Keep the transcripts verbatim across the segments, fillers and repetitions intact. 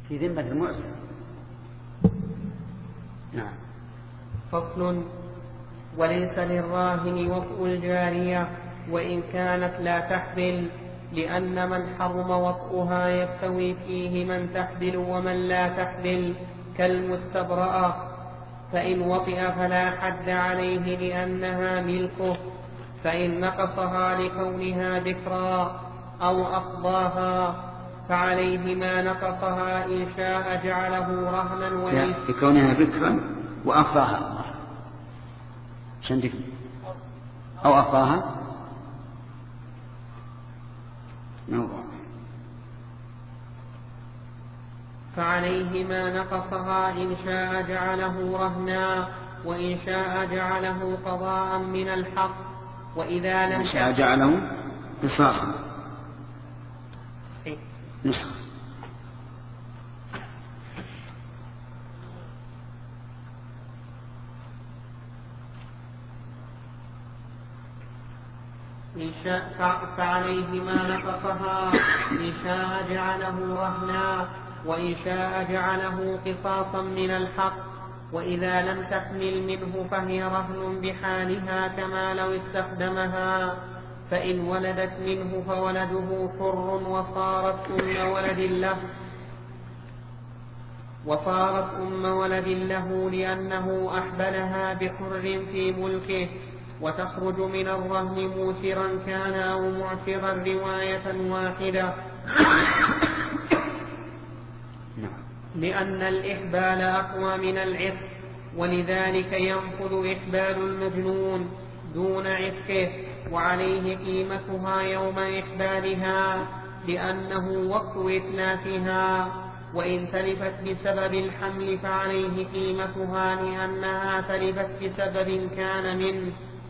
في ذمة المعسر. نعم. فصل. وليس للراهن وطء الجارية وإن كانت لا تحبل، لأن من حرم وطئها يستوي فيه من تحبل ومن لا تحبل كالمستبرأة، فإن وطئ فلا حد عليه لأنها ملكه، فإن نقصها لكونها ذكرى أو أقضاها فعليه ما نقصها إن شاء جعله رهنا وإن لكونها ذكرا وأفضاها أو أفضاها نوضع. فعليه ما نقصها إن شاء جعله رهنا وإن شاء جعله قضاء من الحق، وإذا لم شاء جعله قصاصا نسخ. إن شاء فعليه ما نقصها إن شاء جعله رهنا وإن شاء جعله قصاصا من الحق، وإذا لم تحمل منه فهي رهن بحالها كما لو استخدمها، فإن ولدت منه فولده حر وصارت أم ولد له وصارت أم ولد له لأنه أحبلها بحر في ملكه، وتخرج من الرهن موسرا كان أو معسرا رواية واحدة، لأن الإحبال أقوى من العتق، ولذلك ينفذ إحبال المجنون دون عتقه، وعليه قيمتها يوم إحبالها لأنه وقت إتلافها، وإن تلفت بسبب الحمل فعليه قيمتها لأنها تلفت بسبب كان منه.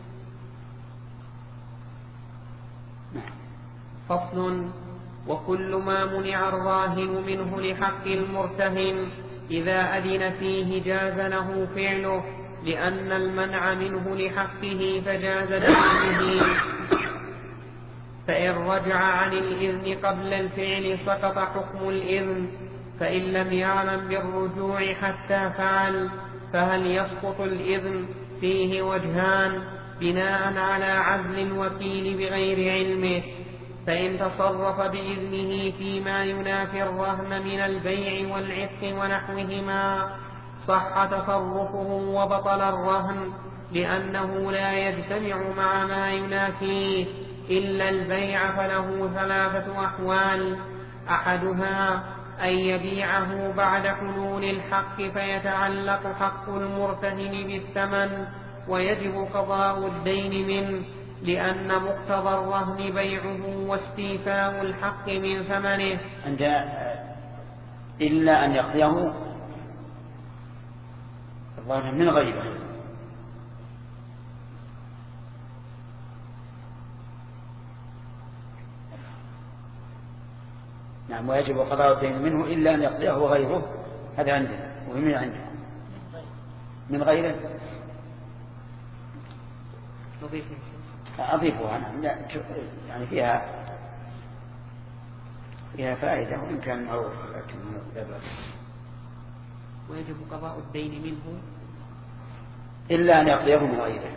فصل. وكل ما منع الراهن منه لحق المرتهن إذا أذن فيه جاز له فعله، لأن المنع منه لحقه فجاز دونه، فإن رجع عن الإذن قبل الفعل سقط حكم الإذن، فإن لم يعلم بالرجوع حتى فعل فهل يسقط الإذن؟ فيه وجهان بناء على عزل الوكيل بغير علمه، فإن تصرف بإذنه فيما ينافي الرهن من البيع والعتق ونحوهما صح تصرفه وبطل الرهن، لأنه لا يجتمع مع ما ينافيه إلا البيع، فله ثلاثة أحوال: أحدها أن يبيعه بعد حلول الحق فيتعلق حق المرتهن بالثمن ويجب قضاء الدين منه، لأن مقتضى الرهن بيعه واستيفاء الحق من ثمنه، إلا أن يقضيه الظاهر من غيره. نعم. ويجب قضاء الدين منه إلا أن يقضيه غيره. هذا عندنا ومن عندنا من غيره. أضيفها أنا يعني فيها فيها فائدة وإن كان معروف لكن لا بأس. ويجب قضاء الدين منه إلا أن يقضيه من غيره.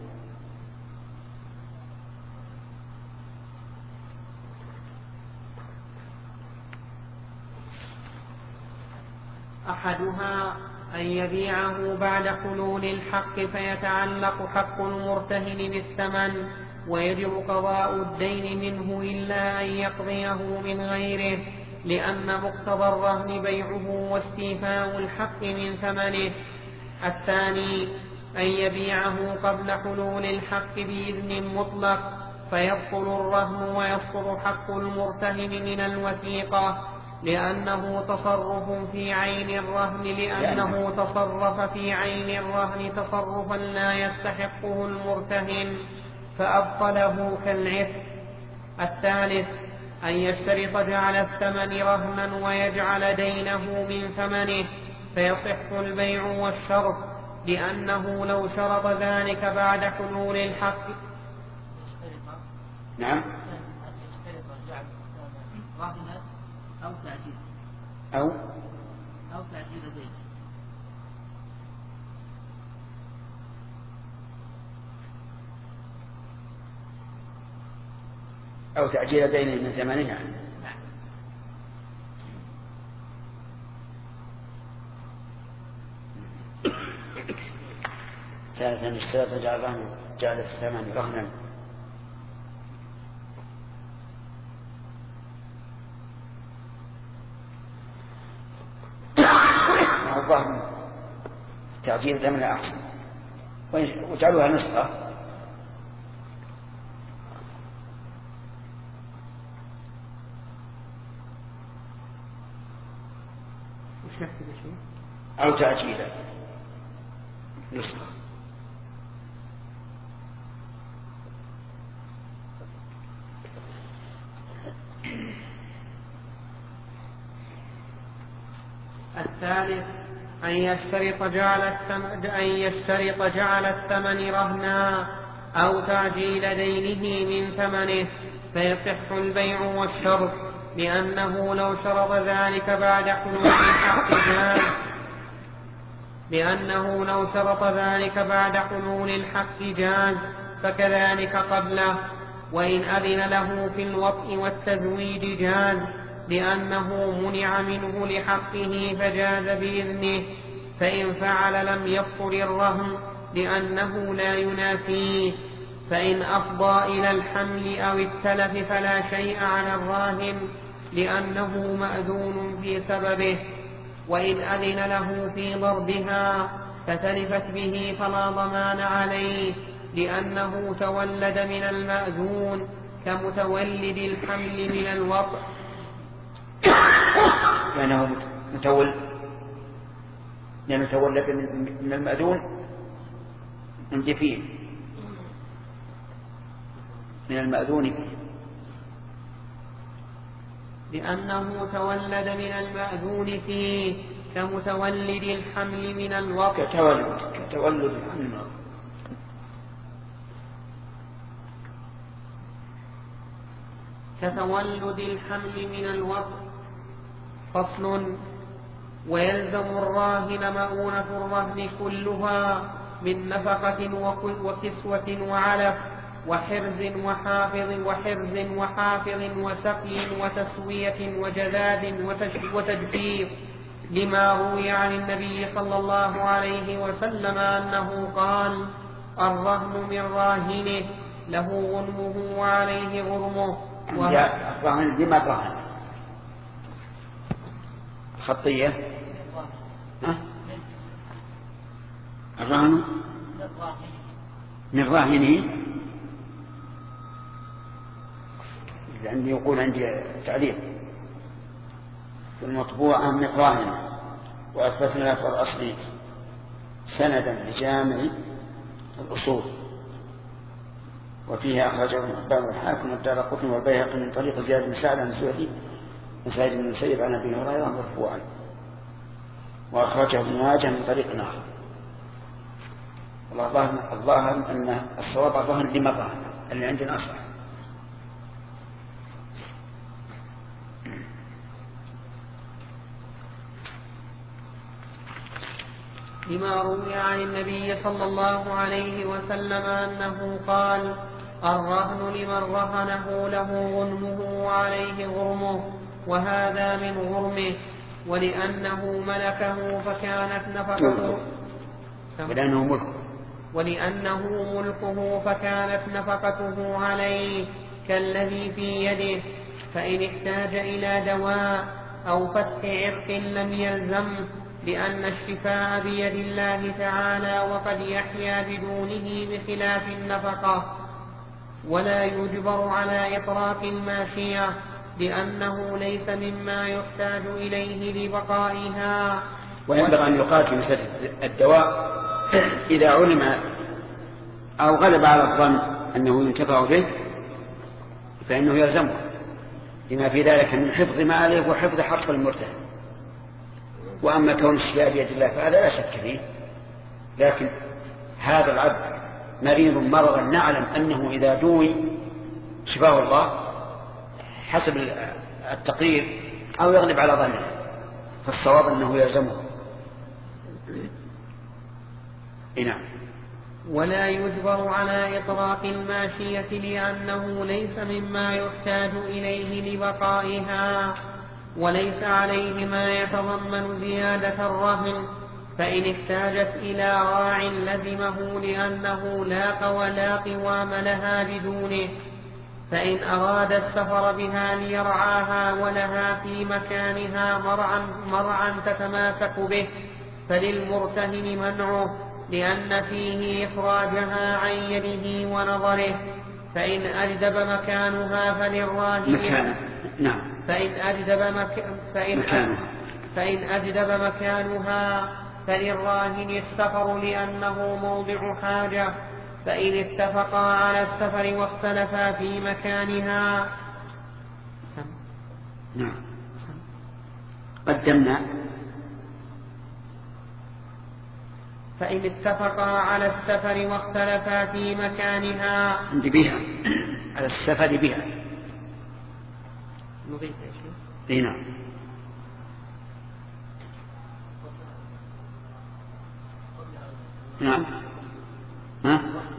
أحدها أن يبيعه بعد حلول الحق فيتعلق حق المرتهن بالثمن ويجب قضاء الدين منه إلا أن يقضيه من غيره، لأن مقتضى الرهن بيعه واستيفاء الحق من ثمنه. الثاني أن يبيعه قبل حلول الحق بإذن مطلق فيبطل الرهن ويسقط حق المرتهن من الوثيقة، لأنه تصرف في عين الرهن لأنه تصرف في عين الرهن تصرفا لا يستحقه المرتهن فأبطله كالعتق. الثالث أن يشترط جعل الثمن رهنا ويجعل دينه من ثمنه فيصح البيع والشرط، لأنه لو شرط ذلك بعد حلول الحق. نعم. أو تأجيل أو أو تعجيل دين من ثمنها. ثالثا اشتراط جعل رهن جعل الثمن رهنا. الظاهر تعجيل ثمن أحسن وجعلوها نسخة. أو تعجيلا نسخة. الثالث أن يشترط جعل الثمن أن يشترط جعل الثمن رهنا أو تعجيل دينه من ثمنه فيصح البيع والشرط، لأنه لو شرط ذلك بعد حلول الحق جاز لأنه لو شرط ذلك بعد حلول الحق جاز فكذلك قبله، وإن أذن له في الوطء والتزويد جاز لأنه منع منه لحقه فجاز بإذنه، فإن فعل لم يبطل الرهن لأنه لا ينافيه، فإن أفضى إلى الحمل أو التلف فلا شيء على الراهن لأنه مأذون في سببه، وإن أذن له في ضربها فتلفت به فلا ضمان عليه لأنه تولد من المأذون كمتولد الحمل من الوطء، لأنه متولد لأنه تولد من المأذون من جفين من المأذون به، لأنه تولد من المأذون فيه كمتولد الحمل من الوطء كتولد كتولد الحمل من الوطء. كتولد الحمل من الوطء. فصل. ويلزم الراهن مؤونة الرهن كلها من نفقة وكسوة وعلف وحرز وحافظ وحرز وحافظ وسقي وتسوية وجذاذ وتجفيف، لما روي عن النبي صلى الله عليه وسلم أنه قال: الرهن من راهنه له غنمه وعليه غرمه. الرهن دي ما الرهن خطية ها؟ الرهن من راهنه، لأنه يقول عندي تعليق في المطبوعة من راهنه، وأثبتنا في الأصل سندا لجامع الأصول، وفيه أخرجه ابن حبان والحاكم والدارقطني والبيهقي من طريق زياد بن سعد عن الزهري عن سعيد بن المسيب عن أبي هريرة مرفوعا، وأخرجه ابن ماجه من طريق آخر. والله أن الصواب الرهن لما الرهن اللي عندنا أصح. لما روي عن النبي صلى الله عليه وسلم أنه قال: الرهن لمن رهنه له غنمه وعليه غرمه، وهذا من غرمه، ولأنه ملكه فكانت نفقته ولأنه ملكه ولأنه ملكه فكانت نفقته عليه كالذي في يده، فإن احتاج إلى دواء أو فتح عرق لم يلزم، لأن الشفاء بيد الله تعالى وقد يحيا بدونه بخلاف النفقة، ولا يجبر على إطراق الماشية لأنه ليس مما يحتاج إليه لبقائها. وينبغي أن يقال في مسألة الدواء إذا علم أو غلب على الظن أنه ينتفع به فإنه يلزمه، لما في ذلك من حفظ ماله وحفظ حق المرتهن. وأما كون الشفاء بيد الله فهذا لا شك فيه، لكن هذا العبد مريض مرضا نعلم أنه إذا دوي شفاه الله حسب التقرير أو يغلب على ظنه، فالصواب أنه يلزمه. نعم. ولا يجبر على إطلاق الماشية لأنه ليس مما يحتاج إليه لبقائها، وليس عليه ما يتضمن زيادة الرهن، فإن احتاجت إلى راع لزمه لأنه لا ولا قوام لها بدونه. فإن أراد السفر بها ليرعاها ولها في مكانها مرعا, مرعا تتماسك به فللمرتهن منعه، لأن فيه إخراجها عن يده ونظره. فإن أجدب مكانها فللراهن مكان. نعم. فإن أجدب, مك... فإن مكانها. فإن أجدب مكانها فللراهن السفر لأنه موضع حاجة. فإن اتفقا على السفر واختلفا في مكانها. نعم. قدمنا. فإن اتفقا على السفر واختلفا في مكانها. عند بها على السفر بها. نضيف يا شيخ. نعم. نعم. ها؟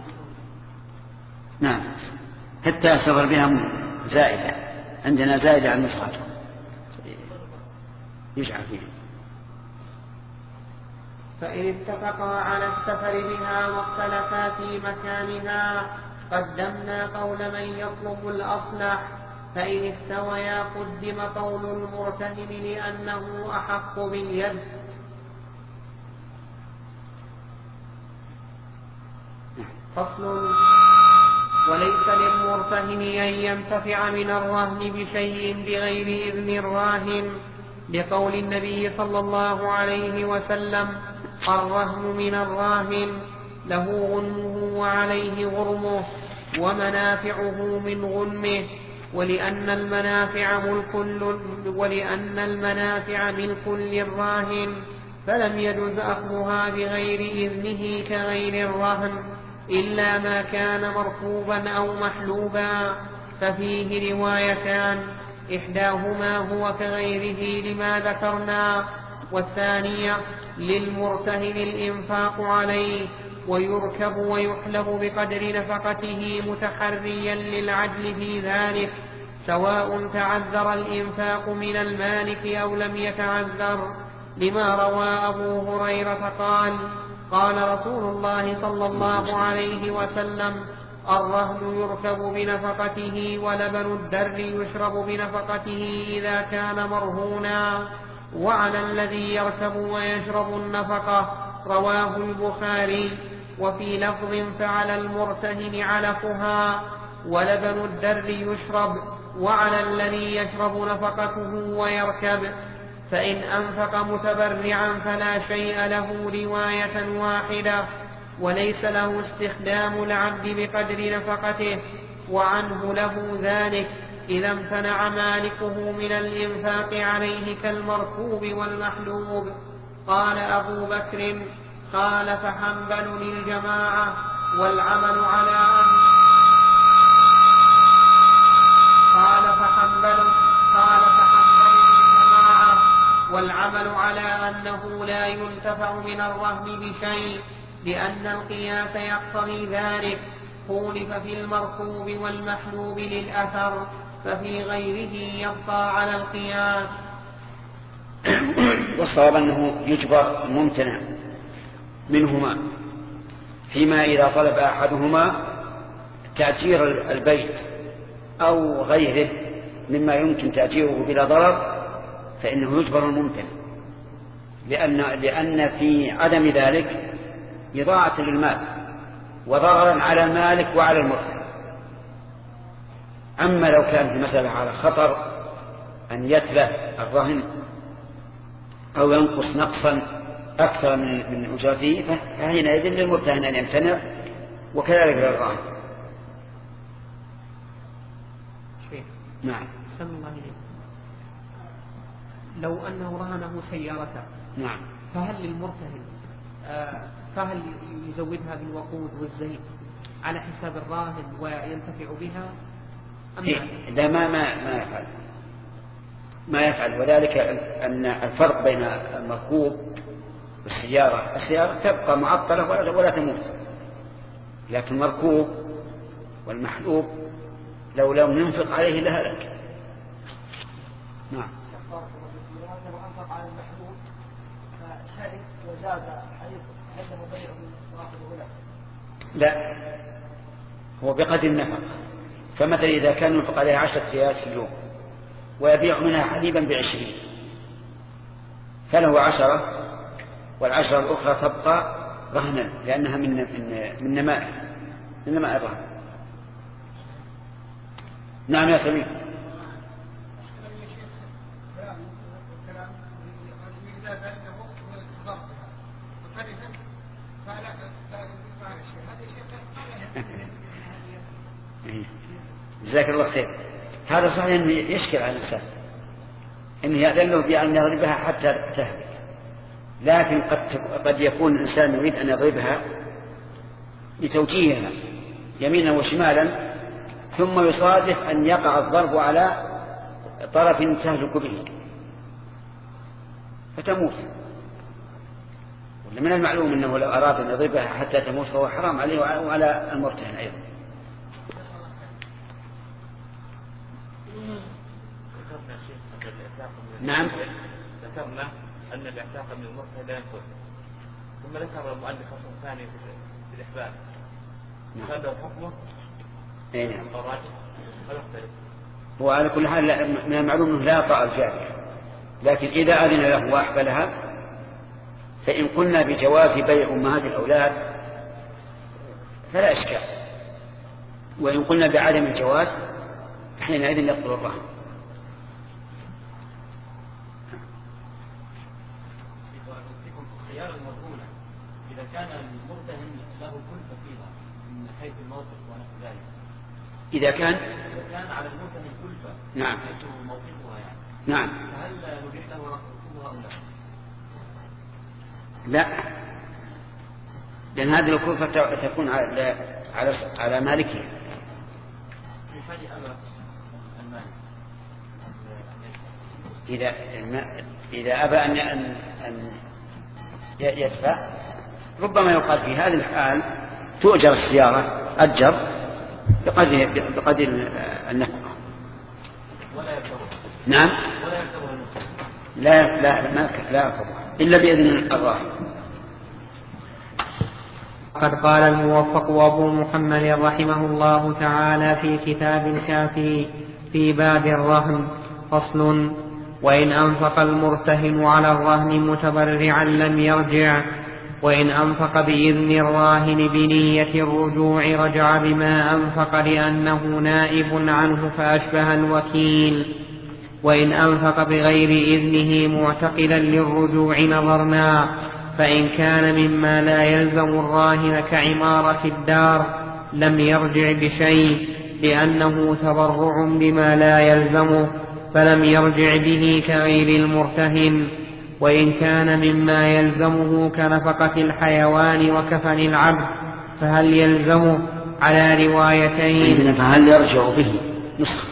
نعم. حتى السفر بها زائدة، عندنا زائدة عن نسخة يجعل فيها. فإن اتفقا على السفر بها واختلفا في مكانها قدمنا قول من يطلب الأصلح. فإن استويا قدم قول المرتهن لأنه أحق باليد. فصل. وليس للمرتهن أن ينتفع من الرهن بشيء بغير إذن الراهن، لقول النبي صلى الله عليه وسلم: الرهن من الراهن، له غنمه وعليه غرمه ومنافعه من غنمه، ولأن المنافع ملك ولأن المنافع ملك للراهن فلم يجز أخذها بغير إذنه كغير الرهن إلا ما كان مركوبا أو محلوبا. ففيه روايتان، إحداهما هو كغيره لما ذكرنا، والثانية للمرتهن الإنفاق عليه ويركب ويحلب بقدر نفقته متحريا للعدل في ذلك، سواء تعذر الإنفاق من المالك أو لم يتعذر، لما روى أبو هريرة قال: قال رسول الله صلى الله عليه وسلم: الرهن يركب بنفقته ولبن الدر يشرب بنفقته إذا كان مرهونا، وعلى الذي يركب ويشرب النفقة. رواه البخاري. وفي لفظ: فعلى المرتهن علفها ولبن الدر يشرب، وعلى الذي يشرب نفقته ويركب. فإن أنفق متبرعا فلا شيء له رواية واحدة، وليس له استخدام العبد بقدر نفقته، وعنه له ذلك إذا امتنع مالكه من الإنفاق عليه كالمركوب والمحلوب. قال أبو بكر: خالف حنبل للجماعة والعمل على أن خالف حنبل خالف حنبل للجماعة والعمل على أنه لا ينتفع من الرهن بشيء، لأن القياس يقتضي ذلك. خولف في المركوب والمحلوب للأثر، ففي غيره يبقى على القياس. والصواب أنه يجبر الممتنع منهما فيما إذا طلب أحدهما تأجير البيت أو غيره مما يمكن تأجيره بلا ضرر، فإنه يجبر الممتنع، لأن, لأن في عدم ذلك إضاعة للمال وضررا على المالك وعلى المرتهن. أما لو كان في مسألة على خطر أن يتلف الرهن أو ينقص نقصا أكثر من من أجرته، فحينئذ للمرتهن أن يمتنع، وكذلك للراهن. نعم. سم الله إليك. لو أنه رهنه سيارته، نعم، فهل للمرتهن آه فهل يزودها بالوقود والزيت على حساب الراهن وينتفع بها أم لا؟ إذا ما ما ما يفعل ما يفعل وذلك أن الفرق بين المركوب والسيارة، السيارة تبقى معطلة ولا, ولا تموت، لكن مركوب والمحلوب لو لم ينفق عليه لهلك. نعم. لو أنفق على المحلوب فشرب وزاد حيث هل بيعه واخذه له؟ لا، هو بقدر النفق. فمثلا إذا كان ينفق عليه عشرة ريال في اليوم ويبيع منها حليبا بعشرين فله عشرة، والعشرة الأخرى تبقى رهنا لأنها من من نماء من نماء الرهن. نعم يا سمير. جزاك الله خير. هذا صحيح أنه يشكل على الإنسان أنه يأذن له بأن يضربها حتى تهلك، لكن قد قد يكون الإنسان يريد أن يضربها لتوجيهها يمينا وشمالا، ثم يصادف أن يقع الضرب على طرف تهلك به فتموت. ومن المعلوم أنه لو أراد أن يضربها حتى تموت فهو حرام عليه وعلى المرتهن أيضا. نعم. ذكرنا أن الاعتاق من المرتهن لا ينفذ، ثم ذكر المؤلف فصل ثاني في الإحباب. هذا حكمه؟ أي نعم. هذا يختلف. هو على كل حال من المعلوم أنه لا يطأ الجارية، لكن إذا أذن له وأحبلها فإن قلنا بجواز بيع أمهات الأولاد فلا إشكال، وإن قلنا بعدم الجواز حينئذ يبطل الرهن. إذا كان المرتهن له كلفة فيها من حيث الموقف ونحو ذلك، إذا كان إذا كان على المرتهن كلفة نعم حيث موقفها يعني نعم فهل نبيح له رفضها أو لا؟ لا، لأن هذه الكلفة تكون على على على مالكها. في حال أبى المالك إذا إذا أبى أن أن يدفع ربما يقال في هذه الحال تؤجر السيارة أجر بقدر بقدر النفقة. ولا يركبها. نعم. ولا يركبها. لا لا ما لا يركبها إلا بإذن الراهن. قد قال الموفق أبو محمد رحمه الله تعالى في كتاب الكافي في باب الرهن فصل: وإن أنفق المرتهن على الرهن متبرعا لم يرجع، وإن أنفق بإذن الراهن بنية الرجوع رجع بما أنفق لأنه نائب عنه فأشبه الوكيل، وإن أنفق بغير إذنه معتقلا للرجوع نظرنا، فإن كان مما لا يلزم الراهن كعمارة الدار لم يرجع بشيء لأنه تبرع بما لا يلزمه فلم يرجع به كغير المرتهن. وإن كان مما يلزمه كنفقة الحيوان وكفن العبد فهل يلزمه على روايتين؟ فهل يرجع به نسخ.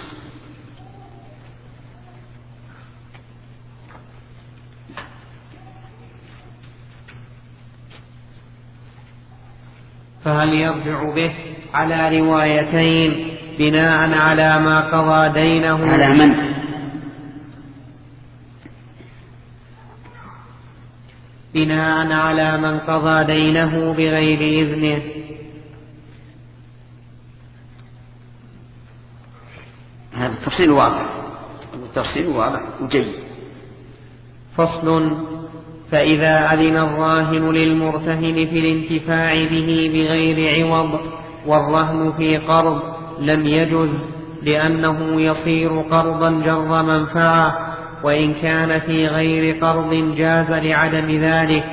فهل يرجع به على روايتين بناء على ما قضى دينه. على من؟ بناء على من قضى دينه بغير إذنه. هذا التفصيل واضح، التفصيل واضح وجيد. فصل: فإذا أذن الراهن للمرتهن في الانتفاع به بغير عوض والرهن في قرض لم يجز، لأنه يصير قرضا جر منفعة، وإن كان في غير قرض جاز لعدم ذلك.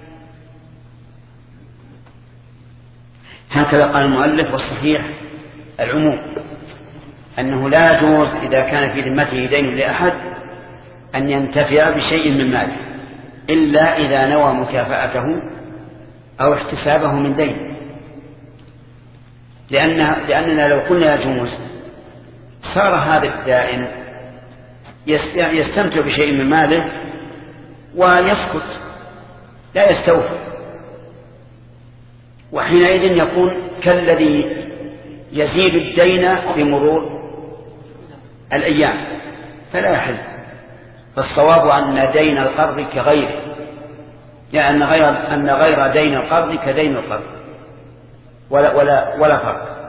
هكذا قال المؤلف، والصحيح العموم أنه لا يجوز إذا كان في ذمته دين لأحد أن ينتفع بشيء من ماله إلا إذا نوى مكافأته أو احتسابه من دين، لأن لأننا لو قلنا يجوز صار هذا الدائن يستمتع بشيء من ماله ويسكت لا يستوفي، وحينئذ يكون كالذي يزيد الدين بمرور الأيام فلا يحل. فالصواب أن دين القرض كغيره، يعني أن غير, أن غير دين القرض كدين القرض ولا, ولا, ولا فرق.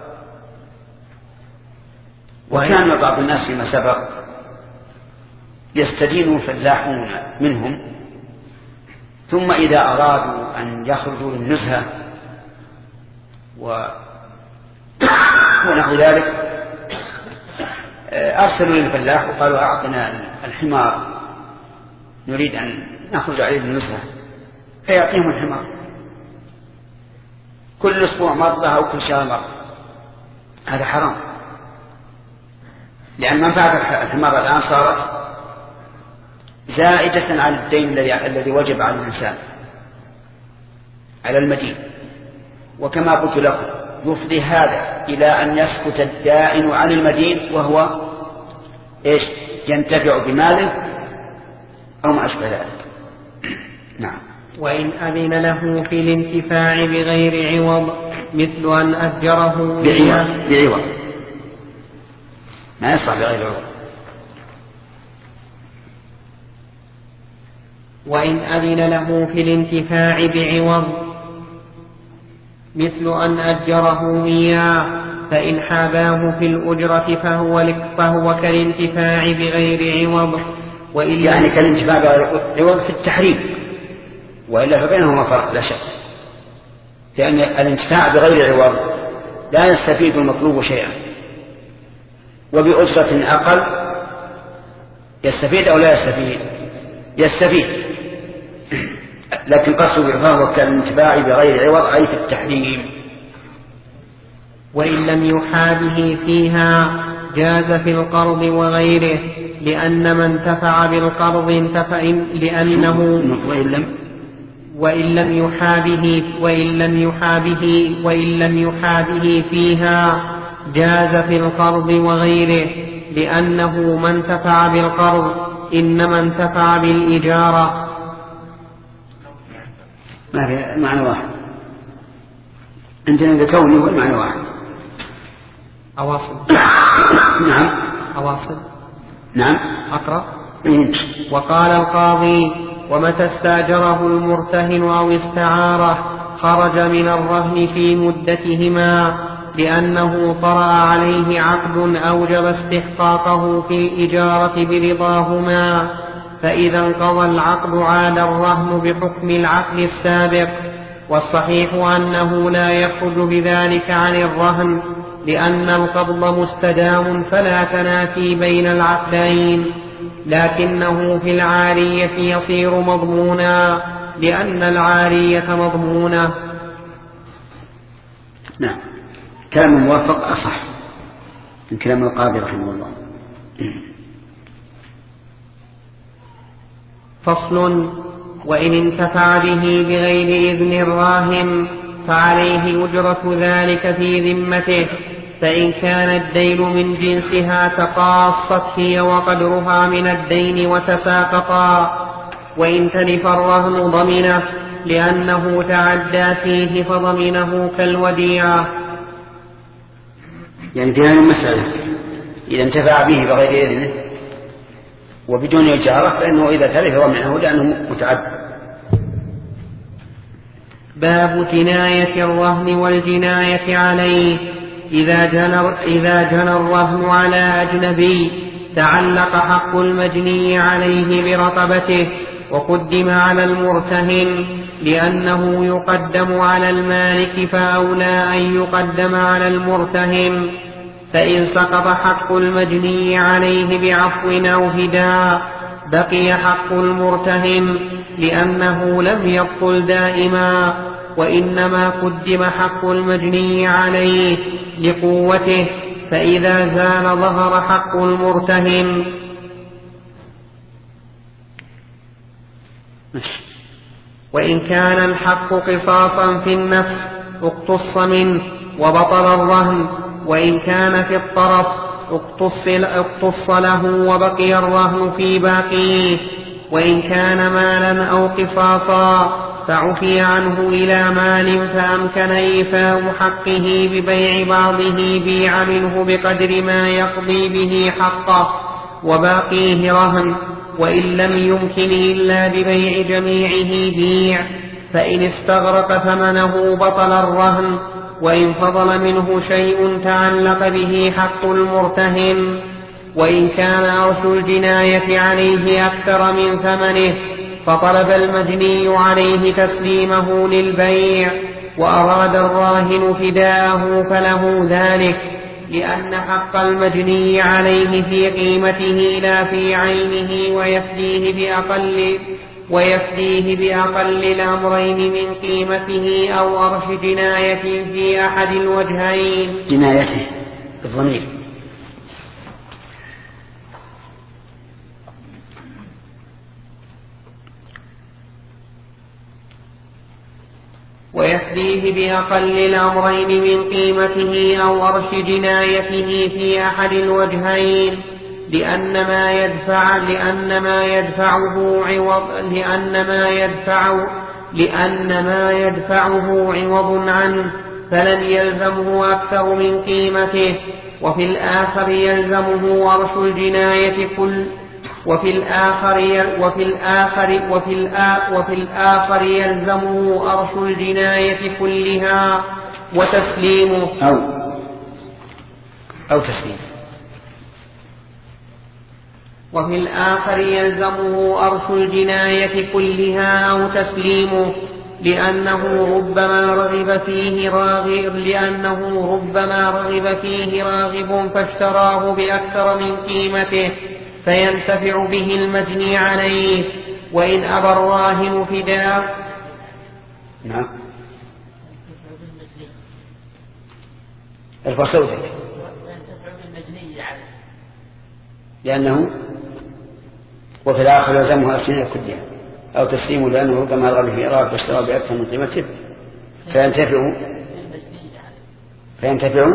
وكان بعض الناس فيما سبق يستدين فلاحون منهم، ثم إذا أرادوا أن يخرجوا للنزهة و... ونحو ذلك أرسلوا للفلاح وقالوا أعطنا الحمار نريد أن نخرج عليه للنزهة، فيعطيهم الحمار كل أسبوع مرة أو كل شهر مرة. هذا حرام، لأن منفعة الحمار الآن صارت زائدة على الدين الذي وجب على الإنسان على المدين. وكما قلت لكم يفضي هذا إلى أن يسكت الدائن عن المدين وهو إيش ينتفع بماله أو ما أشبه ذلك. نعم. وإن أذن له في الانتفاع بغير عوض مثل أن أجره بعوض, بعوض. ما يصح بغير عوض. وإن أذن له في الانتفاع بعوض مثل أن أجره إياه فإن حاباه في الأجرة فهو, فهو كالانتفاع بغير عوض. وإلا يعني كالانتفاع بغير عوض في التحريم، وإلا فبينهما فرق لا شك، لأن الانتفاع بغير عوض لا يستفيد المطلوب شيئا، وبأجرة أقل يستفيد أو لا يستفيد يستفيد لكن قصده فهو كالانتفاع بغير عوض أي في التحريم. وإن لم يحابه فيها جاز في القرض وغيره، لأن من انتفع بالقرض انتفع لأنه وإن لم وإن لم يحابه وإن لم يحابه وإن لم يحابه فيها جاز في القرض وغيره، لأنه من انتفع بالقرض إنما انتفع بالإجارة. ما في معنى واحد عندنا كوني والمعنى واحد. أواصل. نعم. أواصل. نعم. أقرأ. إيه. وقال القاضي: ومتى استاجره المرتهن أو استعاره خرج من الرهن في مدتهما، لأنه طرأ عليه عقد أوجب استحقاقه في الإجارة برضاهما، فإذا انقضى العقد عاد الرهن بحكم العقد السابق. والصحيح أنه لا يخرج بذلك عن الرهن، لأن القبض مستدام فلا تنافي بين العقدين، لكنه في العارية يصير مضمونا لأن العارية مضمونة. نعم. كلام موافق أصح من كلام القاضي رحمه الله. فصل: وإن انتفع به بغير إذن الراهن فعليه أجرة ذلك في ذمته، فإن كان الدين من جنسها تقاصت هي وقدرها من الدين وتساقطا، وإن تلف الرهن ضمنه لأنه تعدى فيه فضمنه كالوديعة. يعني في هذه المسألة إذا انتفع به بغير إذنه وبدون إجارة فإنه إذا تلف ضمنه لأنه متعدى. باب جناية الرهن والجناية عليه. إذا جنى, إذا جنى الرهن على أجنبي تعلق حق المجني عليه برقبته وقدم على المرتهن، لأنه يقدم على المالك فأولى أن يقدم على المرتهن. فإن سقط حق المجني عليه بعفو أو فداء بقي حق المرتهن، لأنه لم يبطل دائما، وإنما قدم حق المجني عليه لقوته، فإذا زال ظهر حق المرتهن. وإن كان الحق قصاصا في النفس اقتص منه وبطل الرهن، وإن كان في الطرف اقتص له وبقي الرهن في باقيه. وإن كان مالا أو قصاصا فعفي عنه إلى مال فأمكن إيفاء حقه ببيع بعضه بيع منه بقدر ما يقضي به حقه وباقيه رهن، وإن لم يمكن إلا ببيع جميعه بيع، فإن استغرق ثمنه بطل الرهن، وإن فضل منه شيء تعلق به حق المرتهن. وإن كان عرش الجناية عليه أكثر من ثمنه فطلب المجني عليه تسليمه للبيع وأراد الراهن فداءه فله ذلك، لأن حق المجني عليه في قيمته لا في عينه، ويفديه بأقل ويفديه بأقل الأمرين من قيمته أو أرش جناية في أحد الوجهين. جنايته بالضمير. ويفديه بأقل الأمرين من قيمته أو أرش جنايته في أحد الوجهين، لأن ما يدفع لأن ما يدفعه عوض لأن ما يدفع لأن ما يدفعه عوض عنه فلن يلزمه أكثر من قيمته، وفي الآخر يلزمه أرش الجناية كل وفي الآخر وفي الآخر وفي الآخر وفي الآخر يلزمه أرش الجناية كلها وتسليمه أو أو تسليمه وفي الآخر يلزمه أرش الجناية كلها أو تسليمه، لأنه ربما رغب فيه راغب لأنه ربما رغب فيه راغب فاشتراه بأكثر من قيمته فينتفع به المجني عليه، وإن أبى الراهن فداه. نعم. ارفع صوتك. لأنه وفي الآخر يلزمه السنة كلها أو تسليمه، لأنه ربما رغب في إرادة فاشتراه بأكثر من قيمته فينتفع فينتفع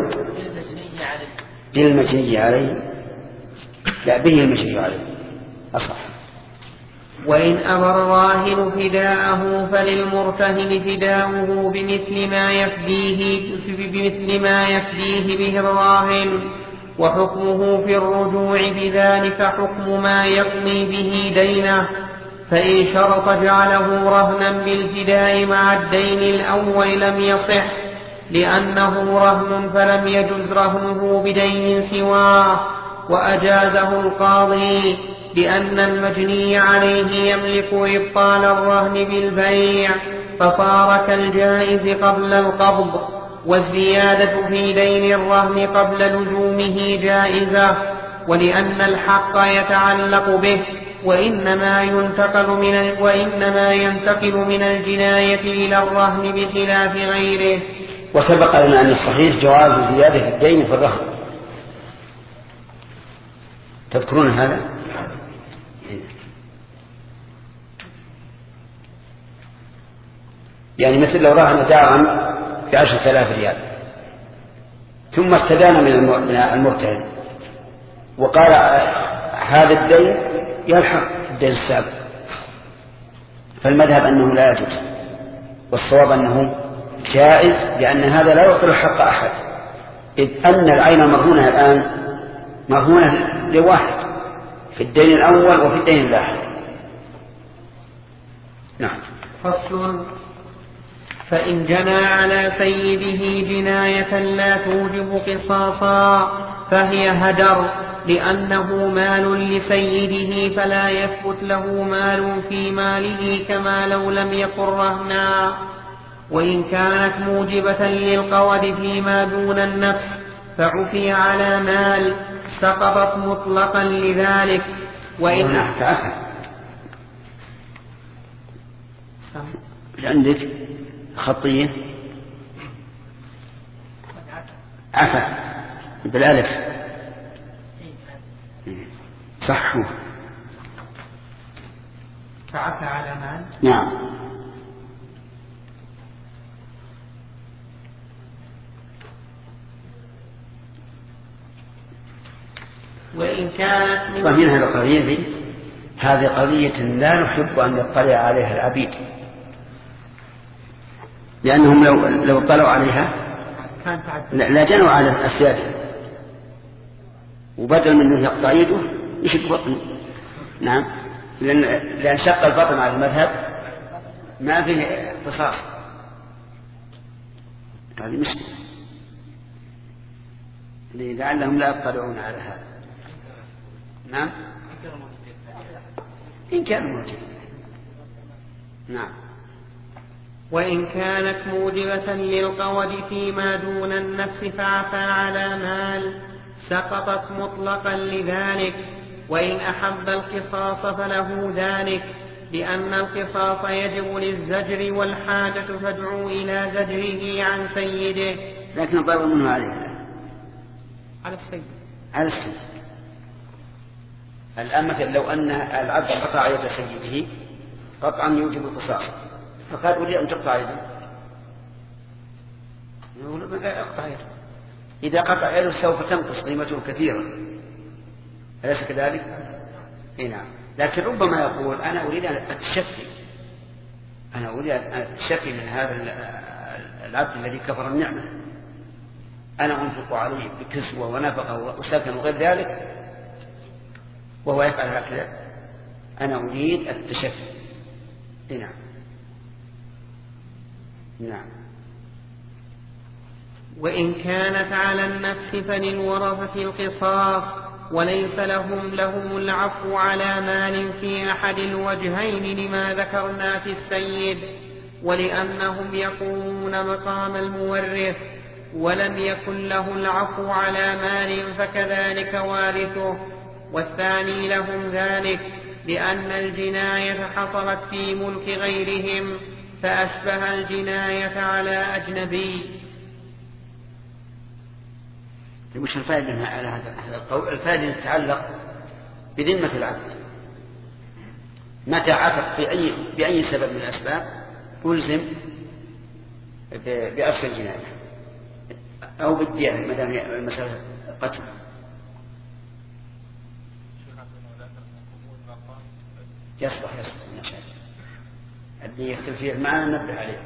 بالمجني عليه لا به المجني عليه أصح. وإن أبى الراهن فداءه فللمرتهن فداؤه بمثل ما يفديه بمثل ما يفديه به الراهن، وحكمه في الرجوع بذلك حكم ما يقضي به دينه، فإن شرط جعله رهنا بالفداء مع الدين الأول لم يصح، لأنه رهن فلم يجز رهنه بدين سواه، وأجازه القاضي لأن المجني عليه يملك إبطال الرهن بالبيع، فصار كالجائز قبل القبض، والزيادة في دين الرهن قبل لزومه جائزة، ولأن الحق يتعلق به، وإنما ينتقل من وإنما ينتقل من الجناية إلى الرهن بخلاف غيره. وسبق لنا أن الصحيح جواز زيادة الدين في الرهن، تذكرون هذا؟ يعني مثل لو رهن دارا بعشرة آلاف ريال ثم استدان من المرتهن وقال هذا الدين يلحق الدين السابق، فالمذهب أنه لا يجوز، والصواب أنه جائز، لأن هذا لا يعطي حق أحد، إذ أن العين المرهونة الآن مرهونة لواحد في الدين الأول وفي الدين اللاحق. نعم. فصل. فإن جنى على سيده جناية لا توجب قصاصا فهي هدر، لأنه مال لسيده فلا يثبت له مال في ماله كما لو لم يكن رهنا. وإن كانت موجبة للقود فيما دون النفس فعفي على مال سقطت مطلقا لذلك. وإن عفا عندك خطية عفا بالألف صح، فعفى على مال. نعم. وإن كانت ومن هذه القضية هذه قضية لا نحب أن يطلع عليها العبيد، لأنهم لو لو اطلعوا عليها لا جنوا على السيادة، وبدل من أنه يقطع يده يشق بطنه. نعم، لأن لأن شق البطن على المذهب ما فيه قصاص، هذه مشكلة، لعلهم لا يطلعون على هذا. نعم، إن كانوا موجودين. نعم. وإن كانت موجبة للقود فيما دون النفس فعفى على مال سقطت مطلقا لذلك، وإن أحب القصاص فله ذلك، لأن القصاص يجب للزجر والحاجة تدعو إلى زجره عن سيده. لكن الضرر منه عليه على السيد على السيد. الآن مثل لو أن العبد قطع يد سيده قطعا يوجب القصاص، فقال أريد أن تقطع يده، يقول لا أقطع يده، إذا قطع يده سوف تنقص قيمته كثيرا، أليس كذلك؟ إيه نعم. لكن ربما يقول أنا أريد أن أتشفي، أنا أريد أن أتشفي من هذا العبد الذي كفر النعمة، أنا أنفق عليه بكسوة ونفقة وسكن وغير ذلك وهو يفعل هكذا، أنا أريد التشفي. إيه نعم. نعم. وإن كانت على النفس فللورثة القصاص، وليس لهم لهم العفو على مال في أحد الوجهين لما ذكرنا في السيد، ولأنهم يقومون مقام المورث، ولم يكن له العفو على مال فكذلك وارثه. والثاني لهم ذلك لأن الجناية حصلت في ملك غيرهم فأشبه الجناية على أجنبي. مش الفائدة على هذا القول؟ الفائدة تتعلق بذمة العبد، متى عتق بأي, بأي سبب من الأسباب ألزم بأصل الجناية أو بالدية ما دام المسألة قتل. يصلح يصلح من شاء الذي يختلف فيه المعنى ننبه عليه.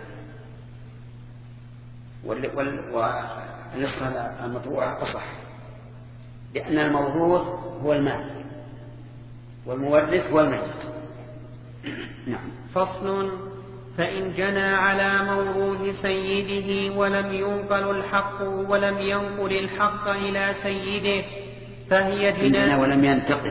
والنصف المطبوع أصح، لأن الموروث هو المال والمورث هو الميت. نعم. فصل. فإن جنى على موروث سيده ولم ينقل الحق ولم ينقل الحق إلى سيده فهي جناية ولم ينتقل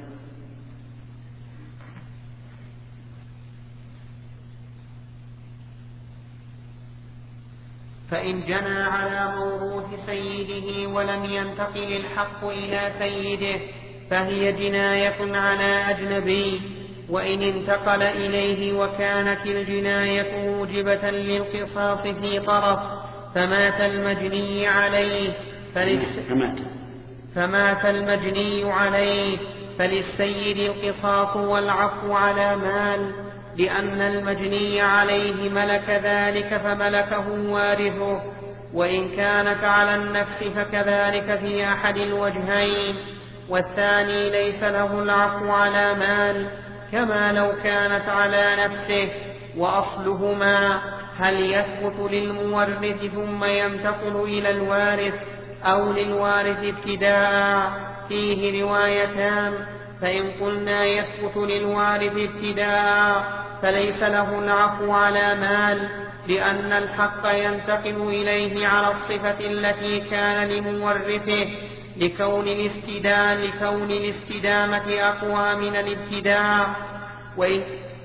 فإن جنى على موروث سيده ولم ينتقل الحق إلى سيده فهي جناية على أجنبي، وإن انتقل إليه وكانت الجناية موجبة للقصاص في طرف فمات المجني عليه فلس فمات المجني عليه فللسيد القصاص والعفو على مال، لأن المجني عليه ملك ذلك فملكه وارثه. وإن كانت على النفس فكذلك في أحد الوجهين، والثاني ليس له العفو على مال كما لو كانت على نفسه. وأصلهما هل يثبت للمورث ثم ينتقل إلى الوارث أو للوارث ابتداء؟ فيه روايتان، فإن قلنا يثبت للوارث ابتداء فليس له العفو على مال، لأن الحق ينتقل إليه على الصفة التي كان لمورثه لكون الاستدامة لكون الاستدامة أقوى من الابتداء. وإن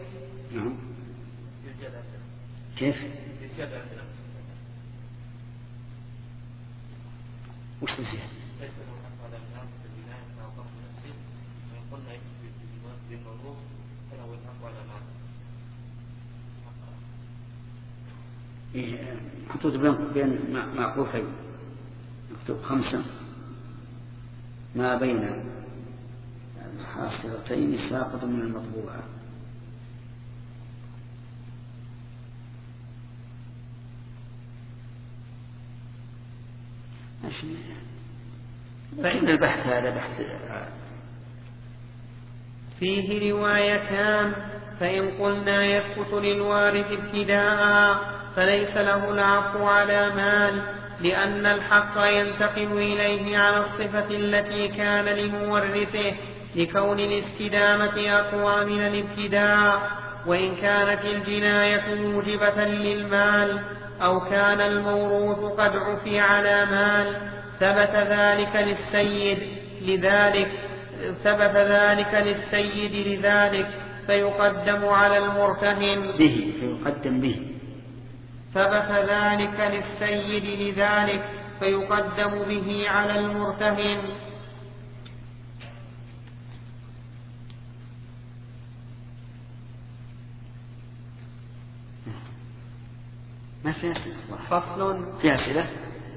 كيف؟ وش تزيد؟ محطوط بين معقوفين، مكتوب خمسة ما بين الحاصلتين ساقط من المطبوعة. فإن البحث هذا بحث فيه روايتان، فإن قلنا يثبت للوارث ابتداء فليس له العفو على مال، لأن الحق ينتقل إليه على الصفة التي كان لمورثه، لكون الاستدامة أقوى من الابتداء. وإن كانت الجناية موجبة للمال أو كان الموروث قد عفي على مال ثبت ذلك للسيد لذلك ثبت ذلك للسيد لذلك فيقدم على المرتهن به فيقدم به ثبت ذلك للسيد لذلك فيقدم به على المرتهن. ما في أسئلة. فصل في أسئلة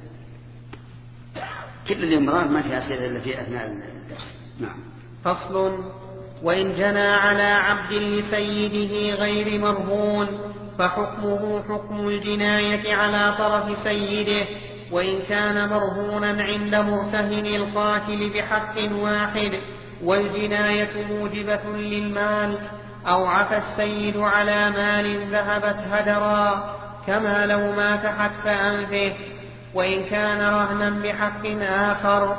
كل الإمرار ما في أسئلة إلا في أثناء الدرس. نعم. فصل وإن جنى على عبد لسيده غير مرهون فحكمه حكم الجناية على طرف سيده، وإن كان مرهونا عند مرتهن القاتل بحق واحد والجناية موجبة للمال، أو عفى السيد على مال ذهبت هدرا كما لو مات حتف أنفه. وإن كان رهنا بحق آخر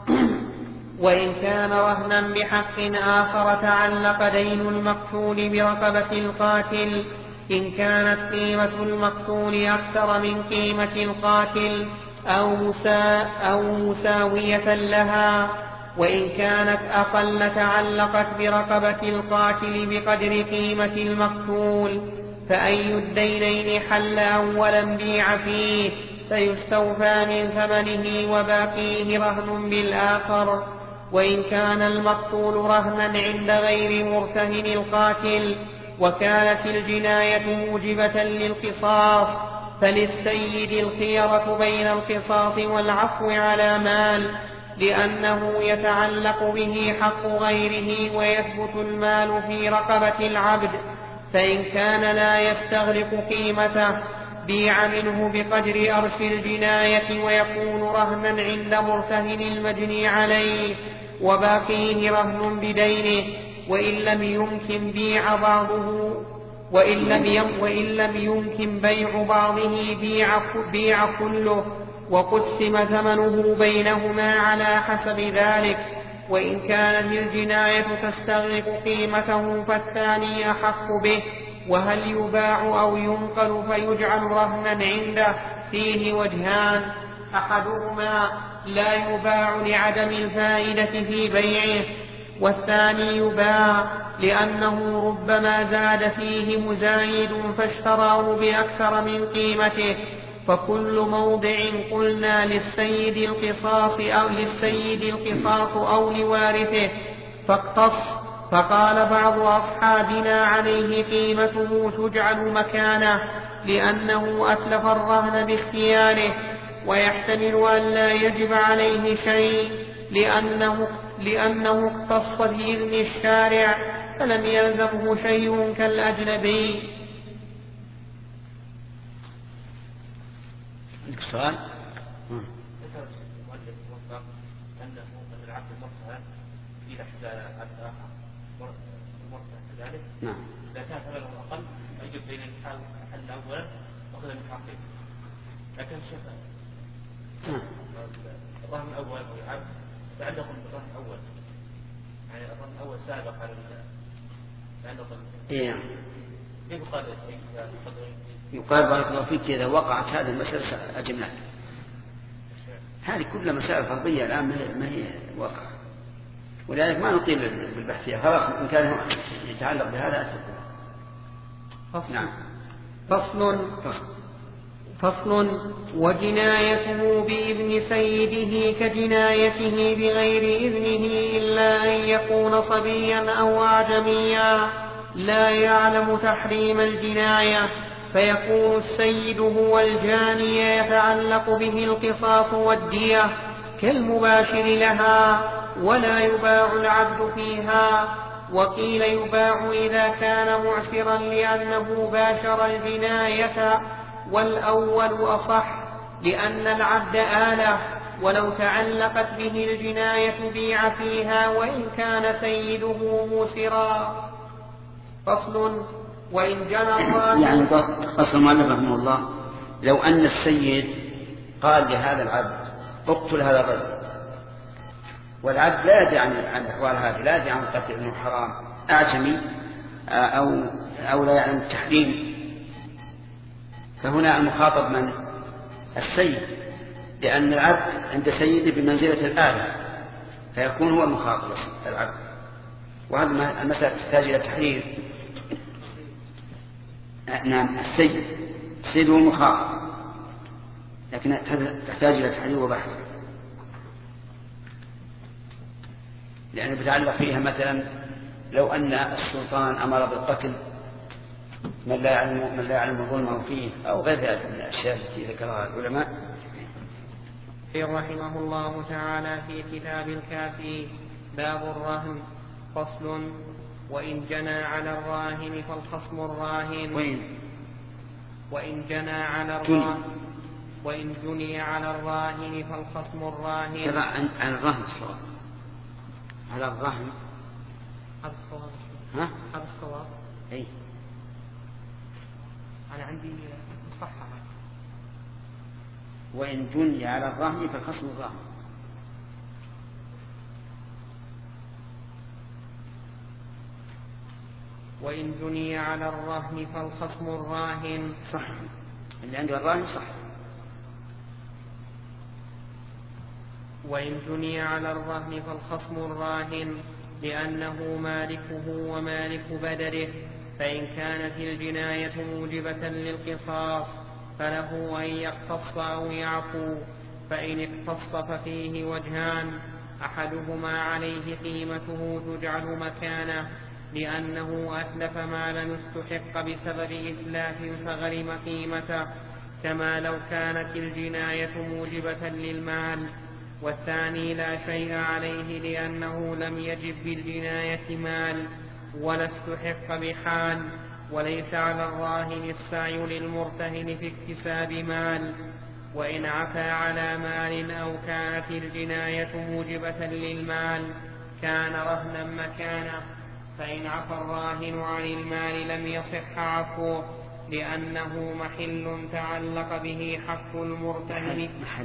وإن كان رهنا بحق آخر تعلق دين المقتول برقبة القاتل إن كانت قيمة المقتول أكثر من قيمة القاتل أو, مسا أو مساوية لها، وإن كانت أقل تعلقت برقبة القاتل بقدر قيمة المقتول، فأي الدينين حل أولا بيع فيه فيستوفى من ثمنه وباقيه رهن بالآخر. وإن كان المقتول رهنا عند غير مرتهن القاتل وكانت الجناية موجبة للقصاص فللسيد الخيرة بين القصاص والعفو على مال، لأنه يتعلق به حق غيره ويثبت المال في رقبة العبد. فإن كان لا يستغرق قيمته بيع منه بقدر أرش الجناية ويكون رهنا عند مرتهن المجني عليه وباقيه رهن بدينه، وإن لم يمكن بيع بعضه وإن لم, يم وإن لم يمكن بيع بعضه بيع, بيع كله وقسم ثمنه بينهما على حسب ذلك. وإن كانت الجناية تستغرق قيمته فالثاني أحق به. وهل يباع أو ينقل فيجعل رهنا عنده فيه وجهان: أحدهما لا يباع لعدم الفائدة في بيعه، والثاني يباع لأنه ربما زاد فيه مزايد فاشتراه بأكثر من قيمته. فكل موضع قلنا للسيد القصاص أو للسيد القصاص أو لوارثه فاقتص. فقال بعض أصحابنا عليه قيمته تجعل مكانه لأنه أتلف الرهن باختياره، ويحتمل أن لا يجب عليه شيء لأنه, لأنه اقتص بإذن الشارع فلم يلزمه شيء كالأجنبي. سؤال؟ ذكر المؤلف الموفق أنه أن العبد المرتهن إذا حدث عبد آخر مرتهن كذلك، نعم، إذا كان ثمنه أقل يجب بين الحال حل أولا وأخذ من حقه. لكن الشيخ الرهن الأول أو العبد يتعلق بالرهن الأول، يعني الرهن الأول سابق على إيه. كيف قال يقال بارك الله فيك إذا وقعت هذه المسألة أجبناك. هذه كل مسائل فرضية الآن ما هي واقع، ولذلك ما نطيل بالبحث فيها، خلاص إن كان يتعلق بهذا أتركه. فصل. نعم. فصل فصل وجنايته بإذن سيده كجنايته بغير إذنه إلا أن يكون صبيا أو أعجميا لا يعلم تحريم الجناية، فيكون السيد هو الجاني يتعلق به القصاص والدية كالمباشر لها، ولا يباع العبد فيها. وقيل يباع إذا كان معسرا لأنه باشر الجناية، والأول أصح لأن العبد آلة، ولو تعلقت به الجناية بيع فيها وإن كان سيده موسرا. فصل. وإن جنى الراهن يعني قصر المؤلف رحمه الله لو أن السيد قال لهذا العبد اقتل هذا الرجل، والعبد لا يدري عن الأحوال هذه، لا يدري عن القتل أنه حرام، أعجمي أو, أو لا يعلم التحريم، فهنا المخاطب من؟ السيد، لأن العبد عند سيده بمنزلة الآلة، فيكون هو المخاطب العبد. وهذه المسألة تحتاج إلى تحرير. نعم السيد السيد هو المخاطب، لكن تحتاج إلى تحرير وبحث، لأنه بتعلق فيها مثلا لو أن السلطان أمر بالقتل من لا يعلم من لا يعلم ظلمه فيه أو غير ذلك من الأشياء التي ذكرها العلماء. رحمه الله تعالى في كتاب الكافي باب الرهن. فصل. وإن جنى على الراهن فالخصم الراهن وإن, وإن جنى على الراهن وإن جني على الراهن فالخصم الراهن. ترى عن الرهن الصواب، على الرهن هذا الصواب. ها هذا الصواب. أي أنا عندي مصحح. وإن جني على الرهن فالخصم الراهن. وإن جني على الرهن فالخصم الراهن. صح، اللي عنده الراهن صح. وإن جني على الرهن فالخصم الراهن لأنه مالكه ومالك بدره، فإن كانت الجناية موجبة للقصاص فله أن يقتص أو يعفو. فإن اقتص ففيه وجهان: أحدهما عليه قيمته تجعل مكانه لأنه أتلف مالا استحق بسبب إتلاف فغرم قيمته، كما لو كانت الجناية موجبة للمال. والثاني لا شيء عليه لأنه لم يجب بالجناية مال ولا استحق بحال، وليس على الراهن السعي للمرتهن في اكتساب مال. وإن عفى على مال أو كانت الجناية موجبة للمال كان رهنا مكانه. فإن عفى الراهن عن المال لم يصح عفوه لأنه محل تعلق به حق المرتهن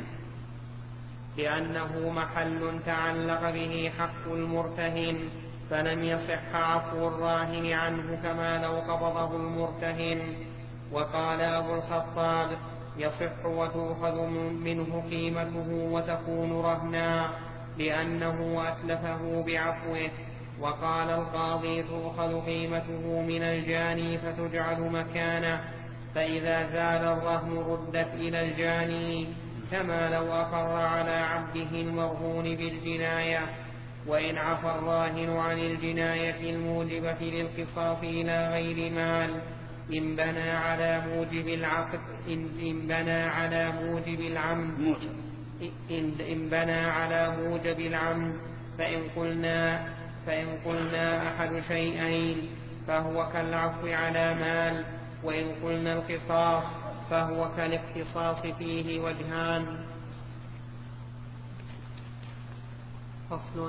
لأنه محل تعلق به حق المرتهن فلم يصح عفو الراهن عنه كما لو قبضه المرتهن. وقال أبو الخطاب: يصح وتؤخذ منه قيمته وتكون رهنا لأنه أتلفه بعفوه. وقال القاضي: تؤخذ قيمته من الجاني فتجعل مكانه، فإذا زال الرهن ردت إلى الجاني كما لو أقر على عبده المرهون بالجناية. وإن عفى الراهن عن الجناية الموجبة للقصاص إلى غير مال إن بنى على موجب العقد إن, إن بنى على موجب العمد إن, إن بنى على موجب العمد فإن قلنا فإن قلنا أحد شيئين فهو كالعفو على مال، وإن قلنا القصاص فهو كالاقتصاص فيه وجهان. فصل.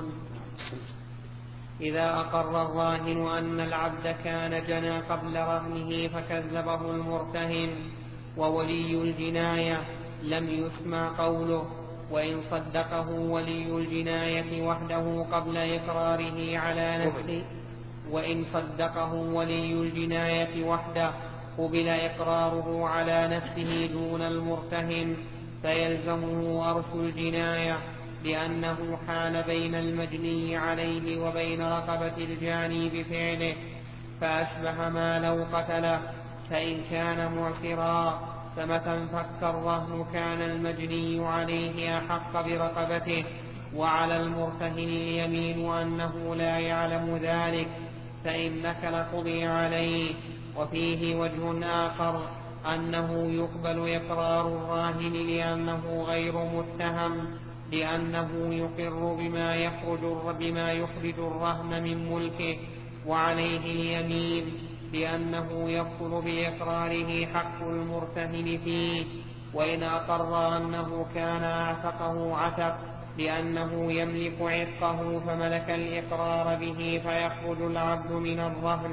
إذا أقر الراهن أن العبد كان جنى قبل رهنه فكذبه المرتهن وولي الجناية لم يسمع قوله، وإن صدقه ولي الجناية وحده قبل إقراره على نفسه وإن صدقه ولي الجناية وحده قبل إقراره على نفسه دون المرتهن فيلزمه أرث الجناية، لأنه حال بين المجني عليه وبين رقبة الجاني بفعله فأشبه ما لو قتله. فإن كان معسرا فمتى انفك الرهن كان المجني عليه أحق برقبته، وعلى المرتهن اليمين أنه لا يعلم ذلك، فإن نكل قضي عليه. وفيه وجه آخر أنه يقبل إقرار الراهن لأنه غير متهم، لأنه يقر بما يخرج بما يخرج الرهن من ملكه، وعليه اليمين لأنه يبطل بإقراره حق المرتهن فيه. وإن أقر أنه كان أعتقه عتق لأنه يملك عتقه فملك الإقرار به فيخرج العبد من الرهن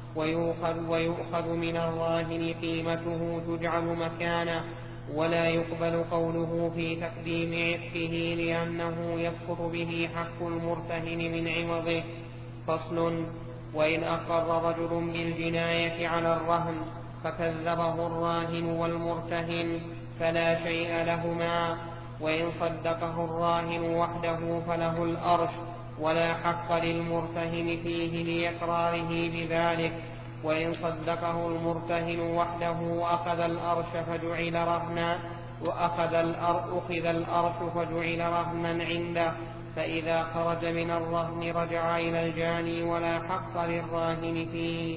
ويؤخذ, ويؤخذ من الراهن قيمته تجعل مكانه، ولا يقبل قوله في تقديم عتقه لأنه يسقط به حق المرتهن من عوضه. فصل. وإن أقر رجل بالجناية على الرهن فكذبه الراهن والمرتهن فلا شيء لهما، وإن صدقه الراهن وحده فله الأرش، ولا حق للمرتهن فيه لإقراره بذلك. وإن صدقه المرتهن وحده أخذ الأرش فجعل رهنا وأخذ أخذ الأرش فجعل رهنا عنده، فإذا خرج من الرهن رجع إلى الجاني ولا حق للراهن فيه.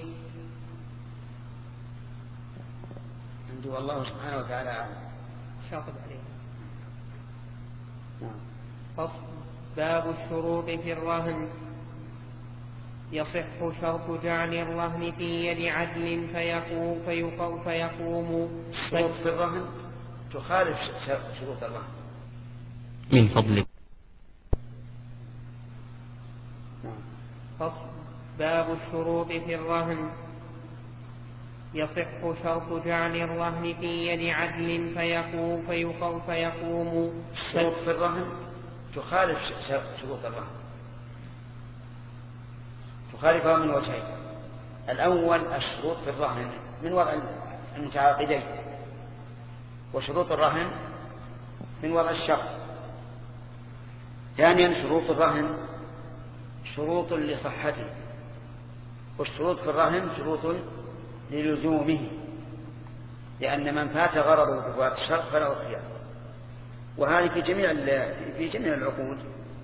عندي والله سبحانه وتعالى أعلم. شاطب عليه. فصل. باب الشروط في الرهن. يصح شرط جعل الرهن في يد عدل فيقوم, فيقوم, فيقوم شروط في الرهن تخالف شروط الرهن. من فضلك. فصل. باب الشروط في الرهن. يصح شرط جعل الرهن في يد عدل فيقوم, فيقوم, فيقوم شروط في الرهن تخالف شروط الرهن، تخالفها من وجهين. الأول الشروط في الرهن من وضع المتعاقدين، وشروط الرهن من وضع الشرط. ثانيا شروط الرهن شروط لصحته، والشروط في الرهن شروط للزومه، لأن من فات غرضه بفوات الشرط فله خيار، وهذه في جميع في جميع العقود.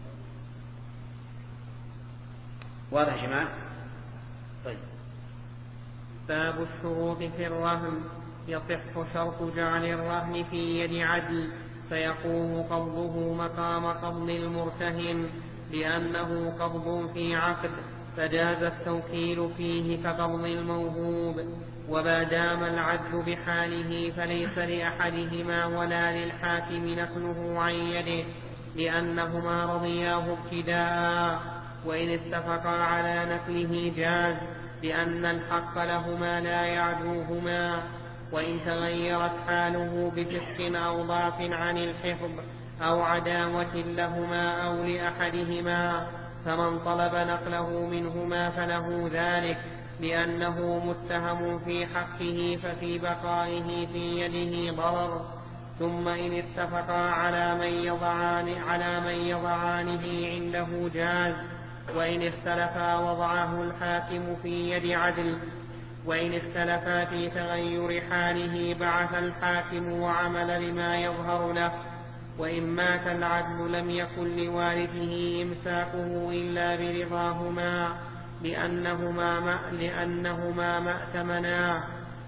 واضح يا جماعة؟ طيب. باب الشروط في الرهن. يصح شرط جعل الرهن في يد عدل فيقوم قبضه مقام قبض المرتهن، لأنه قبض في عقد فجاز التوكيل فيه كقبض الموهوب. وما دام العدل بحاله فليس لأحدهما ولا للحاكم نقله عن يده، لأنهما رضياه ابتداء، وإن اتفقا على نقله جاز، لأن الحق لهما لا يعدوهما. وإن تغيرت حاله بفسق أو ضعف عن الحفظ أو عداوة لهما أو لأحدهما، فمن طلب نقله منهما فله ذلك، لأنه متهم في حقه ففي بقائه في يده ضرر. ثم إن اتفقا على من يضعان على من يضعانه عنده جاز، وإن اختلفا وضعه الحاكم في يد عدل. وإن اختلفا في تغير حاله بعث الحاكم وعمل لما يظهر له. وإن مات العدل لم يكن لوارثه إمساكه إلا برضاهما، لأنهما ما لأنهما ما ائتمنا.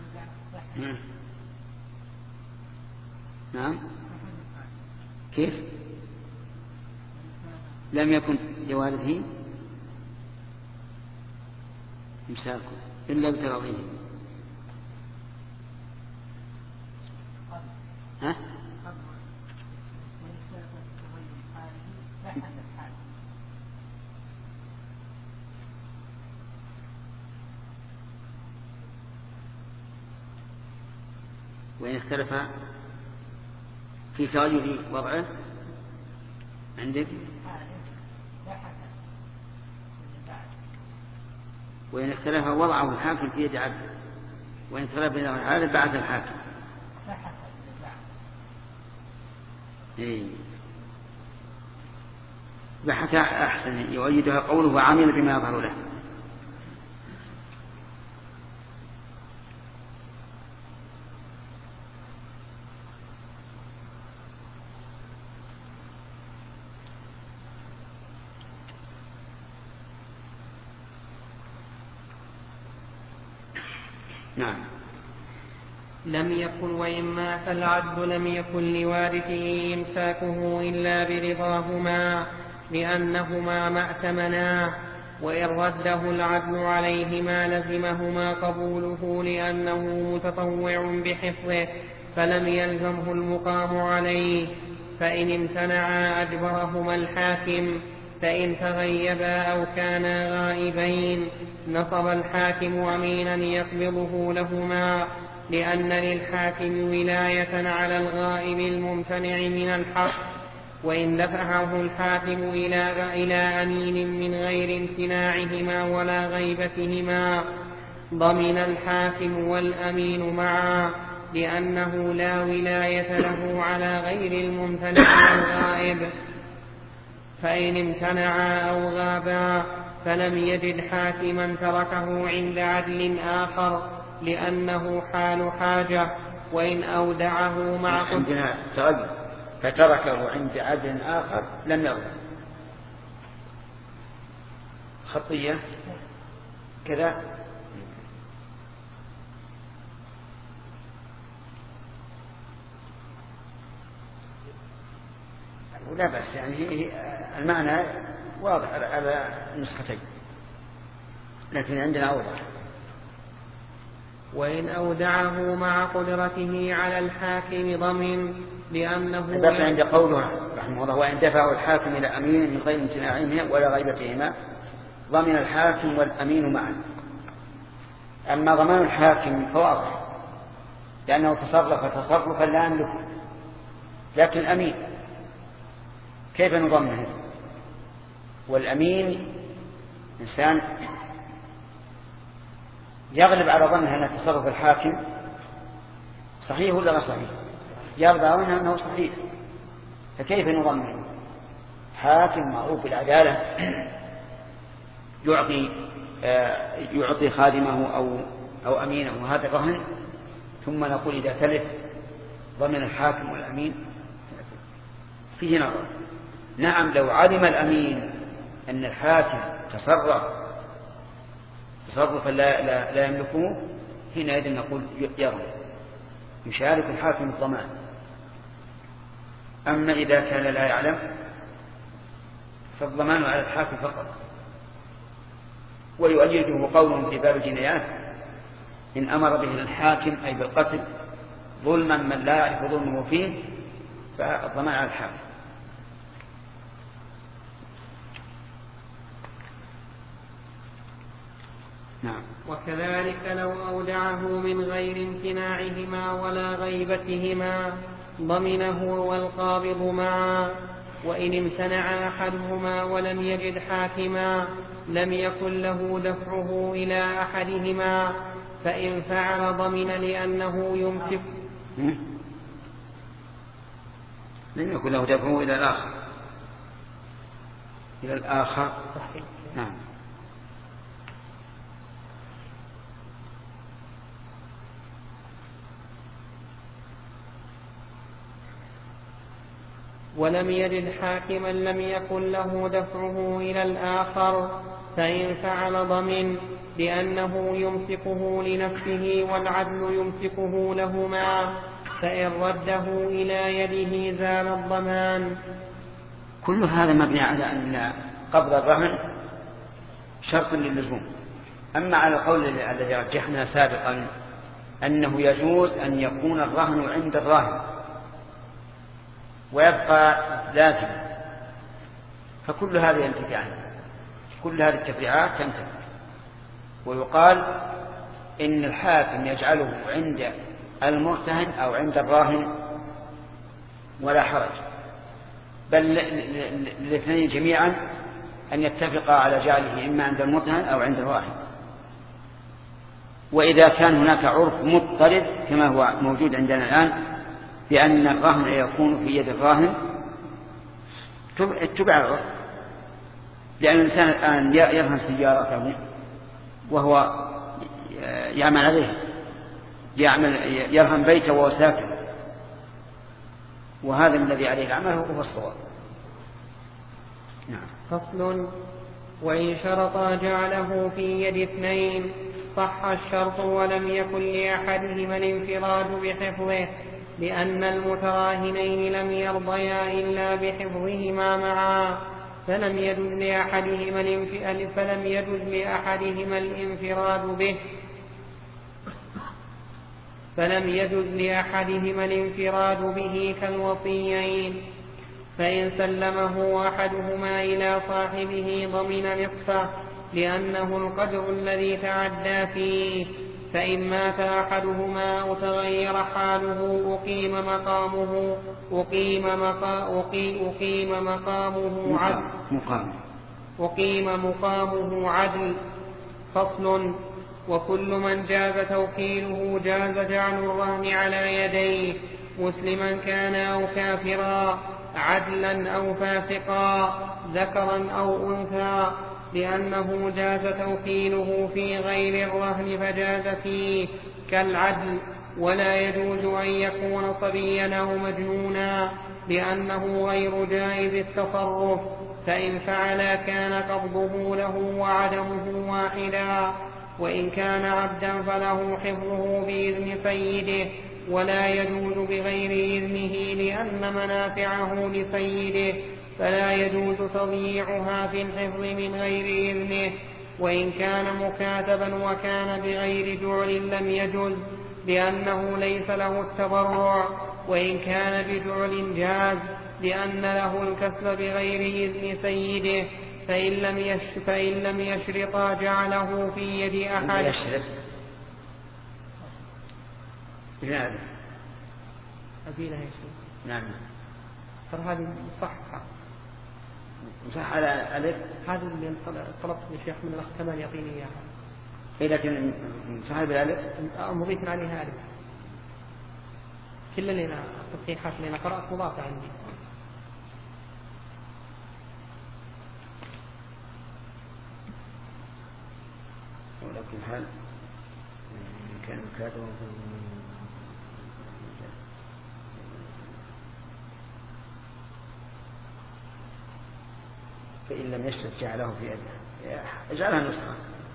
نعم. كيف؟ لم يكن لوارثه إمساكه إلا بتراضيه. ها؟ وإن اختلف في تغير وضعه عندك، وإن اختلف وضعه الحاكم في يد عبد، وإن اختلف بين الحالة بعد الحاكم. إيه. بحث أحسن يؤيدها قوله وعمل بما يظهر له. نعم. لم يكن وإن مات العدل لم يكن لوارثه إمساكه إلا برضاهما، لأنهما ما ائتمنا. وإن رده العدل عليهما لزمهما قبوله، لأنه متطوع بحفظه فلم يلزمه المقام عليه. فإن امتنعا أجبرهما الحاكم، فإن تغيبا أو كانا غائبين نصب الحاكم أمينا يقبضه لهما، لأن للحاكم ولاية على الغائب الممتنع من الحق. وإن دفعه الحاكم إلى إلى أمين من غير امتناعهما ولا غيبتهما ضمن الحاكم والأمين معا، لأنه لا ولاية له على غير الممتنع والغائب. فإن امتنعا أو غابا فلم يجد حاكما تركه عند عدل آخر لأنه حال حاجة. وإن أودعه مع عندنا تغير فتركه عند عدل آخر لم يغلب خطية كذا. ولا بس يعني المعنى واضح على النسختين لكن عندنا أوضح. وإن أودعه مع قدرته على الحاكم ضمن لأنه دفع عند قوله رحمه الله وإن دفعه الحاكم إلى أمين من غير امتناعهما ولا غيبتهما ضمن الحاكم والأمين معا. أما ضمان الحاكم فواضح لأنه تصرف تصرفا لا يملكه، لكن الأمين كيف نضمنه؟ والأمين إنسان يغلب على ظنه أن تصرف الحاكم صحيح ولا غير صحيح، يغلب على ظنه أنه صحيح، فكيف نضمنه؟ حاكم معروف بالعدالة يعطي يعطي خادمه أو أو أمينه هذا رهن، ثم نقول إذا تلف ضمن الحاكم والأمين فيه نظر. نعم لو علم الأمين أن الحاكم تصرف تصرفا لا, لا, لا يملكه حينئذ نقول يرى يشارك الحاكم الضمان. أما إذا كان لا يعلم فالضمان على الحاكم فقط. ويؤيده قول في باب الجنايات إن أمر به الحاكم أي بالقتل ظلما من لا يعرف ظلمه فيه فالضمان على الحاكم. نعم. وكذلك لو أودعه من غير امتناعهما ولا غيبتهما ضمنه والقابض معا. وإن امتنع أحدهما ولم يجد حاكما لم يكن له دفعه إلى أحدهما، فإن فعل ضمن لأنه يمسك لم يكن له دفعه إلى الآخر إلى الآخر صحيح. نعم. ولم يجد حاكما لم يكن له دفعه إلى الآخر، فإن فعل ضمن لأنه يمسكه لنفسه والعدل يمسكه لهما، فإن رده إلى يده زال الضمان. كل هذا مبني على أن قبض الرهن شرط للزوم. أما على القول الذي رجحنا سابقا أنه يجوز أن يكون الرهن عند الراهن ويبقى لازما، فكل هذه ينتفي عنه، كل هذه التفريعات تنتفي. ويقال إن الحاكم يجعله عند المرتهن أو عند الراهن ولا حرج، بل الاثنين جميعا أن يتفقا على جعله إما عند المرتهن أو عند الراهن. وإذا كان هناك عرف مضطرد كما هو موجود عندنا الآن بأن الرهن يكون في يد الراهن اتبع العرف، لأن الإنسان الآن يرهن سيارته وهو يعمل عليه، يعمل يرهن بيته وهو ساكن، وهذا الذي عليه العمل هو الصواب. نعم. فصل. وإن شرطا جعله في يد اثنين صح الشرط ولم يكن لأحدهما الانفراد بحفظه، لأن المتراهنين لم يرضيا إلا بحفظهما معا، فلم يجوز لأحدهما فلم يجوز لأحدهما الانفراد به فلم يجوز لأحدهما الانفراد به كالوصيين. فإن سلمه أحدهما إلى صاحبه ضمن نصفه لأنه القدر الذي تعدى فيه. فإن مات أحدهما أو تغير حاله أقيم مقامه أقيم مقا أقيم, أقيم مقامه عدل مقام أقيم مقامه عدل. فصل. وكل من جاز توكيله جاز جعل الرهن على يديه مسلما كان أو كافرا عدلا أو فاسقا ذكرا أو أنثى لأنه جاز توكيله في غير الرهن فجاز فيه كالعدل. ولا يجوز أن يكون صبيا أو مجنونا لأنه غير جائز التصرف، فإن فعل كان قبضه له وعدمه واحدا. وإن كان عبدا فله حفظه بإذن سيده، ولا يجوز بغير إذنه لأن منافعه لسيده، فلا يجوز تضييعها في الحفظ من غير إذنه. وإن كان مكاتبا وكان بغير جعل لم يجوز لأنه ليس له التبرع، وإن كان بجعل جاز لأن له الكسب بغير إذن سيده. فإن لم يش فإن لم يشرطا جعله في يد أحد. يشرط بهذا أبينا يا شيخ. نعم. ترى هذه مصححة. مصححة على ألف. هذه اللي طلبت من الشيخ من الأخ كمان يعطيني إياها. إيه لكن مصححة بالألف. مضيف عليها ألف. كل اللي أنا التصحيحات اللي أنا قرأت مضافة عندي. ولكن حال كان كاتبا فإن لم يشرط جعله في يده اجعلها نسخة.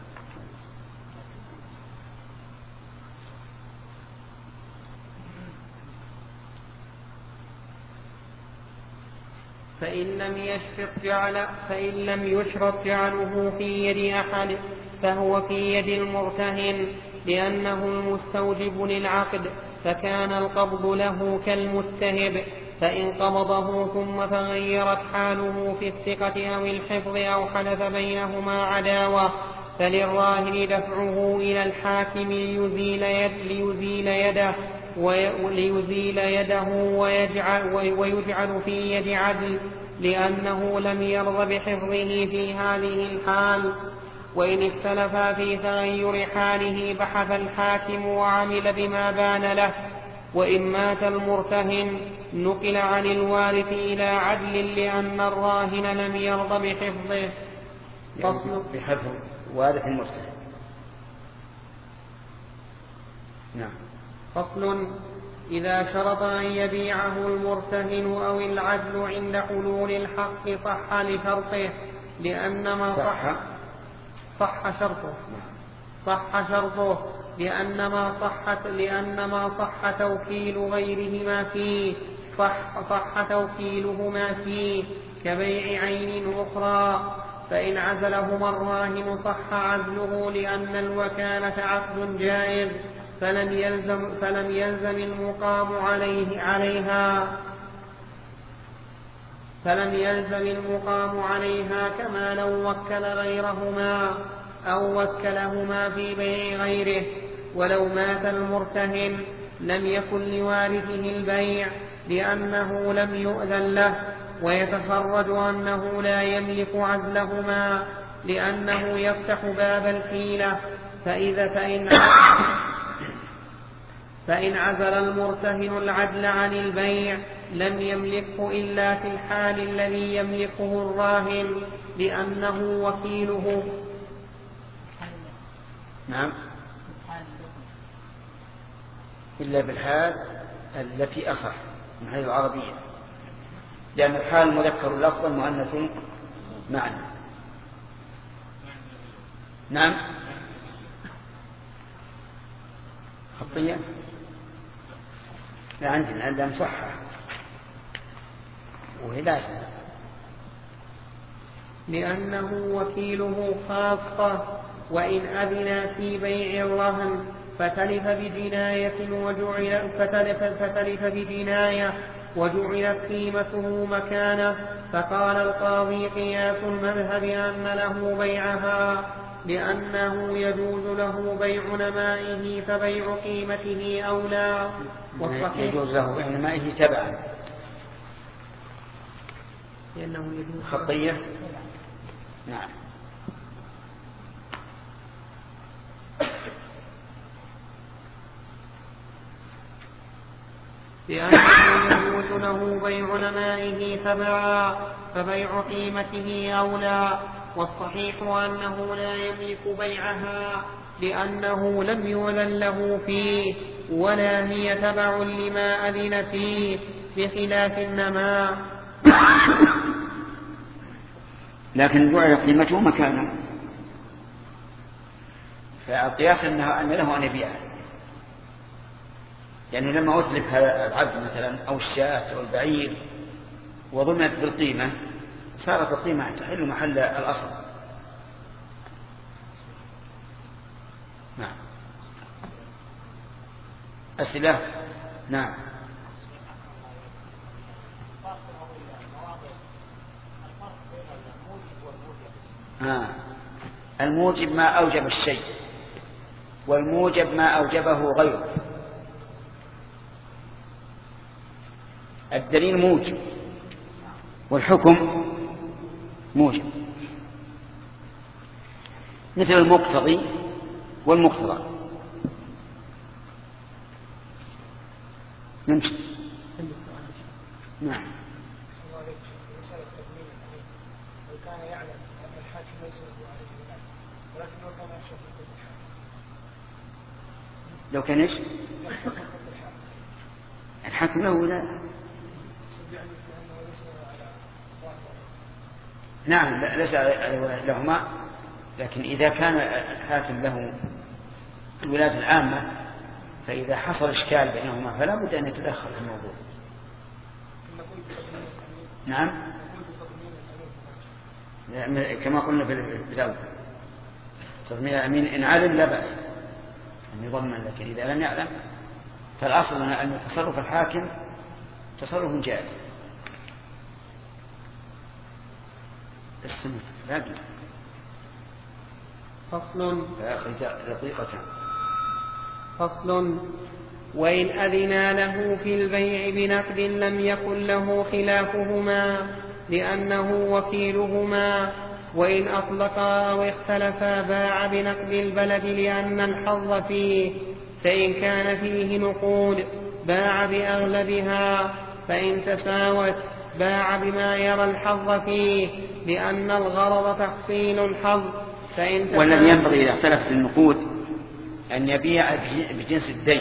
فإن لم يشرط جعل فإن لم يشرط جعله في يد أحد فهو في يد المرتهن لأنه المستوجب للعقد، فكان القبض له كالمتهب. فإن قبضه ثم تغيرت حاله في الثقة أو الحفظ أو حدث بينهما عداوة فللراهن دفعه إلى الحاكم ليزيل, يد ليزيل يده وليزيل يده ويجعل, ويجعل في يد عدل لأنه لم يرض بحفظه في هذه الحال. وإن اختلفا في تغير حاله بحث الحاكم وعمل بما بان له. وإن مات المرتهن نقل عن الوارث إلى عدل لأن الراهن لم يرض بحفظه. فصل. بحفظ وارث المرتهن. نعم. فصل. إذا شرط أن يبيعه المرتهن أو العدل عند حلول الحق صح لشرطه لأن ما صح صح شرطه صح شرطه لأن ما صحت لأن ما صح توكيل غيرهما فيه صح صح توكيلهما فيه كبيع عين أخرى. فإن عزلهما الراهن صح عزله لأن الوكالة عقد جائز فلم يلزم فلم يلزم المقام عليه عليها فلم يلزم المقام عليها كما لو وكل غيرهما أو وكلهما في بيع غيره. ولو مات المرتهن لم يكن لوارثه البيع لأنه لم يؤذن له، ويتخرج أنه لا يملك عزلهما لأنه يفتح باب الحيلة. فإذا فإن فإن عزل المرتهن العدل عن البيع لم يملكه إلا في الحال الذي يملكه الراهن لأنه وكيله. نعم. إلا بالحال التي أصح من حيث العربية، لأن الحال مذكر لفظا مؤنث معنى. نعم. خطية لا عندنا عندنا مصحح وهي لازم لأنه وكيله خاصة. وإن أذن في بيع الرهن فتلف بجناية وجعل فتلف, فتلف بجناية وجعلت قيمته مكانه. فقال القاضي قياس المذهب أن له بيعها لأنه يجوز له بيع نمائه فبيع قيمته أولى. يجوز له بيع نمائه تبعا لأنه يجوز خطية. نعم. لأنه يجوز له بيع نمائه تبعا فبيع قيمته أولى. والصحيح أنه لا يملك بيعها لأنه لم يؤذن له فيه ولا هي تبع لما أذن فيه بخلاف النماء. لكن جعل قيمته مكانه، فالقياس أنه أن له أن يبيعه. يعني لما أتلف هذا العبد مثلا أو الشاة أو البعير وضمنت بالقيمة صارت القيمة تحل محل الأصل. نعم. أسئلة. نعم. آه. الموجب ما أوجب الشيء والموجب ما أوجبه غيره. الدليل موجب والحكم موجب، مثل المقتضي والمقتضى. نمشي. نعم. لو كان ايش الحاكم له لا. نعم ليس لهما، لكن إذا كان الحاكم له الولاية العامة فإذا حصل إشكال بينهما فلا بد أن يتدخل في الموضوع. نعم كما قلنا في الأول تضمين الأمين إن علم لا بأس أن يضمن، لكن إذا لم يعلم فالأصل أن تصرف الحاكم تصرف جائز. السنة لاقي فصل. دقيقة. فصل. وإن أذنا له في البيع بنقد لم يكن له خلافهما لأنه وكيلهما، وإن أطلقا أو اختلفا باع بنقد البلد لأن الحظ فيه، فإن كان فيه نقود باع بأغلبها، فإن تساوت باع بما يرى الحظ فيه لأن الغرض تحصيل الحظ. فإن والذي ينبغي إذا اختلفت النقود أن يبيع بجنس الدين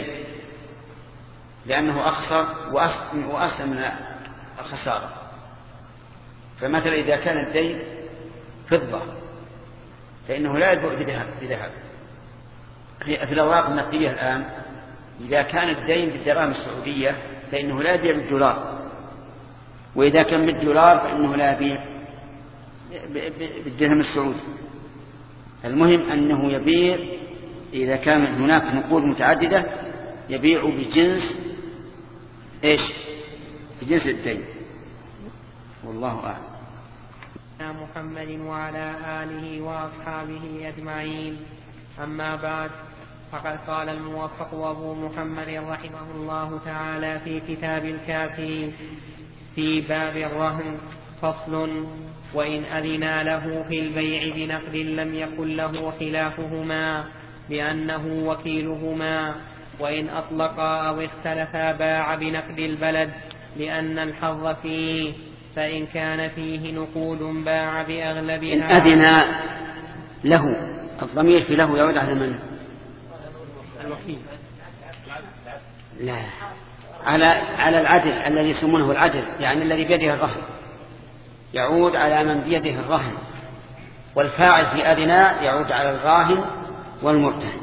لأنه أخسر وأسلم من الخسارة. فمثلا إذا كان الدين فضة فإنه لا يبيع بذهب. في الأوراق النقدية الآن إذا كان الدين بالدراهم السعودية فإنه لا يبيع بالدولار، وإذا كان بالدولار فإنه لا يبيع بالدرهم السعودي. المهم أنه يبيع إذا كان هناك نقود متعددة يبيع بجنس إيش؟ بجنس الدين. والله أعلم. محمد وعلى آله وأصحابه أجمعين. أما بعد، فقد قال الموفق أبو محمد رحمه الله تعالى في كتاب الكافي في باب الرهن: فصل. وإن أذنا له في البيع بنقد لم يكن له خلافهما لأنه وكيلهما، وإن أطلقا أو اختلفا باع بنقد البلد لأن الحظ فيه، فإن كان فيه نقود باع بأغلبها. إن أذنا له، الضمير في له يعود على من؟ الوكيل. لا، على على العدل الذي يسمونه العدل، يعني الذي بيده الرهن، يعود على من بيده الرهن، والفاعل في أذنا يعود على الراهن والمرتهن.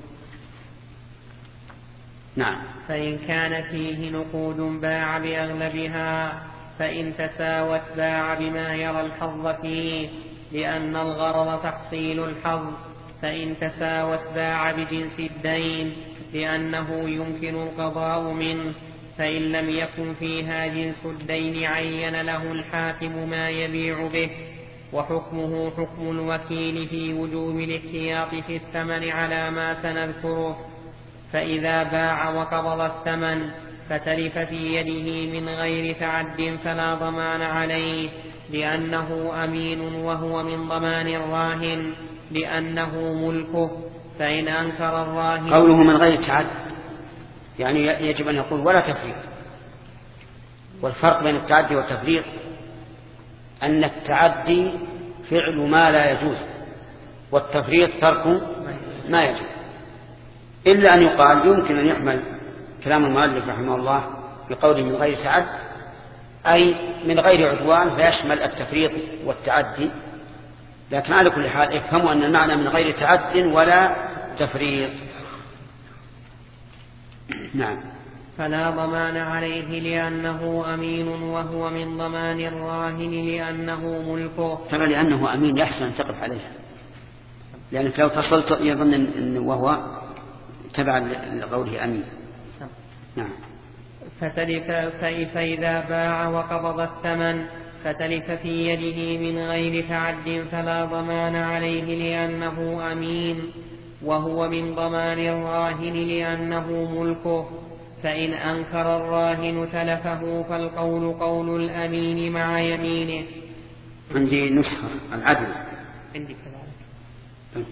نعم. فإن كان فيه نقود باع بأغلبها، فإن تساوت باع بما يرى الحظ فيه لأن الغرض تحصيل الحظ، فإن تساوت باع بجنس الدين لأنه يمكن القضاء منه، فإن لم يكن فيها جنس الدين عين له الحاكم ما يبيع به، وحكمه حكم الوكيل في وجوب الاحتياط في الثمن على ما سنذكره. فإذا باع وقبض الثمن فتلف في يده من غير تعد فلا ضمان عليه، لأنه أمين وهو من ضمان الراهن لأنه ملكه. فإن أنكر الراهن قوله من غير تعد يعني يجب أن يقول ولا تفريط. والفرق بين التعدي والتفريط أن التعدي فعل ما لا يجوز، والتفريط ترك ما يجوز. إلا أن يقال يمكن أن يحمل كلام المؤلف رحمه الله بقوله من غير تعد أي من غير عدوان، فيشمل التفريط والتعدي. لكن على كل حال افهموا أن المعنى من غير تعد ولا تفريط. نعم. فلا ضمان عليه لأنه أمين وهو من ضمان الراهن لأنه ملكه. ترى لأنه أمين يحسن أن تقف عليها، لأنك لو تصلت يظن أن وهو تبع لقوله أمين. نعم. فتلف فإذا باع وقبض الثمن فتلف في يده من غير تعد فلا ضمان عليه لأنه أمين وهو من ضمان الراهن لأنه ملكه. فإن أنكر الراهن تلفه فالقول قول الأمين مع يمينه. عندي نسخة العدل عندي كذلك.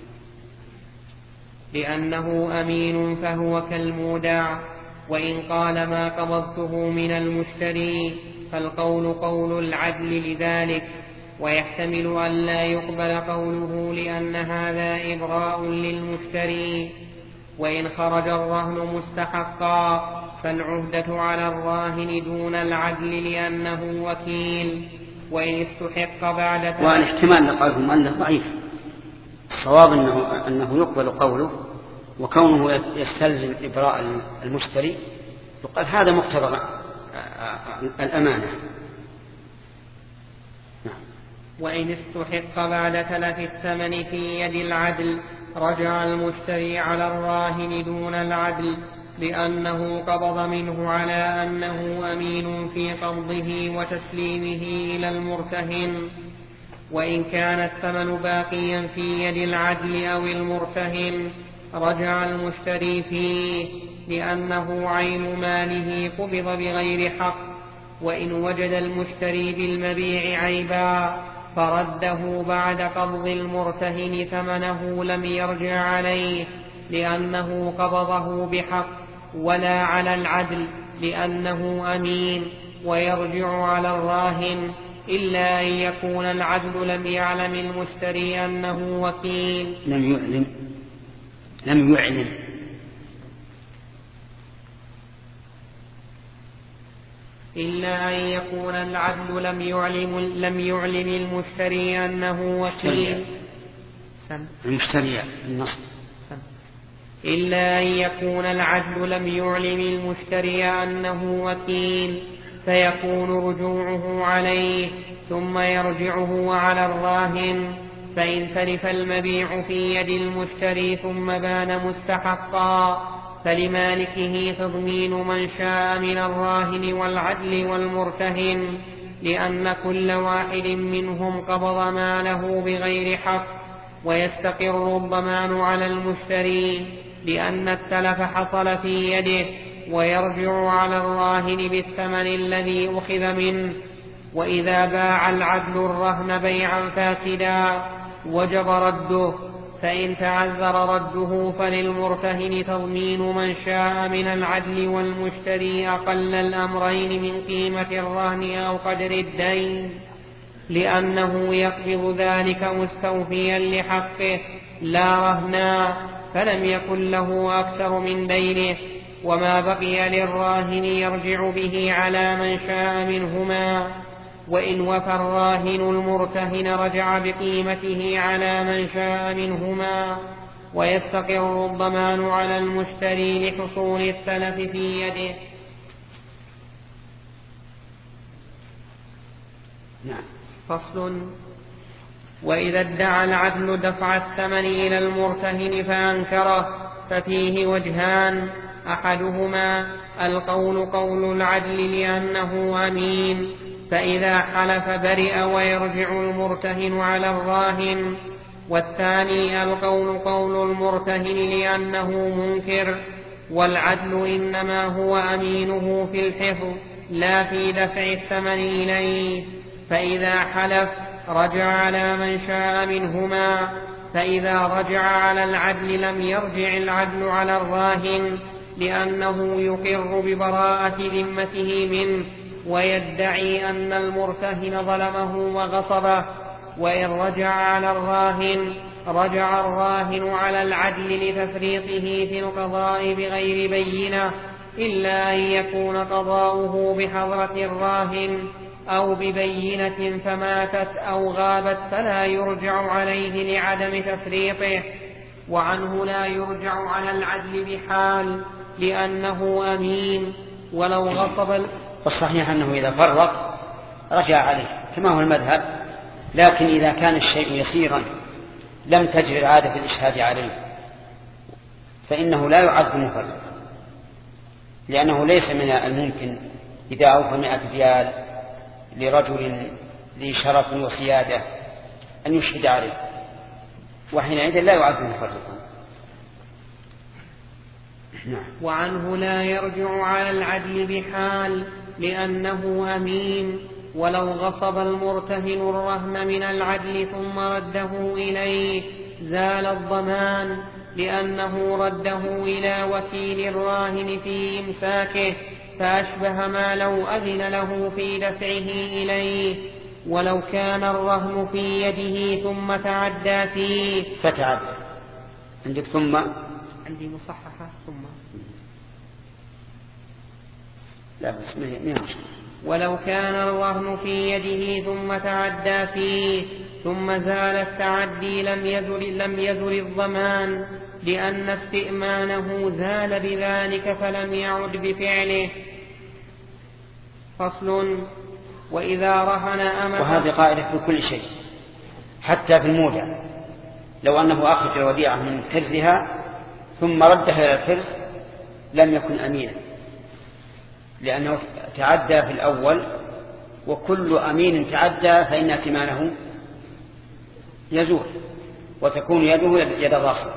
لأنه أمين فهو كالمودع. وإن قال ما قبضته من المشتري فالقول قول العدل لذلك، ويحتمل أن لا يقبل قوله لأن هذا إبراء للمشتري. وإن خرج الرهن مستحقا فالعهدة على الراهن دون العدل لأنه وكيل. وإن استحق بعد ثلاث وأن احتمال لقولهم أنه ضعيف. الصواب أنه, أنه يقبل قوله، وكونه يستلزم إبراء المشتري يقال هذا مقتضى الأمانة. وإن استحق بعد تلف الثمن في يد العدل رجع المشتري على الراهن دون العدل، لأنه قبض منه على أنه أمين في قبضه وتسليمه إلى المرتهن. وإن كان الثمن باقيا في يد العدل أو المرتهن رجع المشتري فيه، لأنه عين ماله قبض بغير حق. وإن وجد المشتري بالمبيع عيبا فرده بعد قبض المرتهن ثمنه لم يرجع عليه لأنه قبضه بحق، ولا على العدل لأنه أمين، ويرجع على الراهن إلا أن يكون العدل لم يعلم المشتري أنه وكيل. لم يعلم لم يعلم إلا أن يكون العدل لم يعلم لم يعلم المشتري أنه وكيل. المشتري النص. إلا أن يكون العدل لم يعلم المشتري أنه وكيل، فيكون رجوعه عليه ثم يرجعه على الراهن. فإن تلف المبيع في يد المشتري ثم بان مستحقا فلمالكه تضمين من شاء من الراهن والعدل والمرتهن، لأن كل واحد منهم قبض ماله بغير حق، ويستقر الضمان على المشتري لأن التلف حصل في يده، ويرجع على الراهن بالثمن الذي أخذ منه. وإذا باع العدل الرهن بيعا فاسدا وجب رده، فإن تعذر رده فللمرتهن تضمين من شاء من العدل والمشتري أقل الأمرين من قيمة الرهن أو قدر الدين، لأنه يقبض ذلك مستوفيا لحقه لا رهنا، فلم يكن له أكثر من دينه. وما بقي للراهن يرجع به على من شاء منهما. وإن وفى الراهن المرتهن رجع بقيمته على من شاء منهما، ويستقر الضمان على المشتري لحصول التلف في يده. فصل. وإذا ادعى العدل دفع الثمن إلى المرتهن فأنكره ففيه وجهان: أحدهما القول قول العدل لأنه أمين، فإذا حلف برئ ويرجع المرتهن على الراهن، والثاني القول قول المرتهن لأنه منكر، والعدل إنما هو أمينه في الحفظ لا في دفع الثمن إليه، فإذا حلف رجع على من شاء منهما، فإذا رجع على العدل لم يرجع العدل على الراهن، لأنه يقر ببراءة ذمته منه ويدعي أن المرتهن ظلمه وغصبه. وإن رجع على الراهن رجع الراهن على العدل لتفريطه في القضاء بغير بينة، إلا أن يكون قضاؤه بحضرة الراهن أو ببينة فماتت أو غابت فلا يرجع عليه لعدم تفريطه. وعنه لا يرجع على العدل بحال لأنه أمين ولو غصب. والصحيح أنه إذا فرط رجع عليه كما هو المذهب، لكن إذا كان الشيء يسيرا لم تجري العادة في الإشهاد عليه فإنه لا يعد مفرط، لأنه ليس من الممكن إذا أوفى مئة ريال لرجل ذي شرف وسيادة أن يشهد عليه، وحينئذ لا يعد مفرطا. وعنه لا يرجع على العدل بحال لأنه أمين ولو غصب المرتهن الرهن من العدل ثم رده إليه زال الضمان، لأنه رده إلى وكيل الراهن في إمساكه، فأشبه ما لو أذن له في دفعه إليه. ولو كان الرهن في يده ثم تعدى فيه فتعدى عندك ثم عندي مصححة ثم لا بس ما ولو كان الرهن في يده ثم تعدى فيه ثم زال التعدي لم يزل, لم يزل الضمان، لأن استئمانه زال بذلك فلم يعد بفعله. فصل. وإذا رهن أمة. وهذه قاعدة في كل شيء حتى في المودع، لو أنه أخرج الوديعة من حرزها ثم ردها إلى الحرز لم يكن أمينا، لأنه تعدى في الأول، وكل أمين تعدى فإن ائتمانه يزول وتكون يده يد الراصد.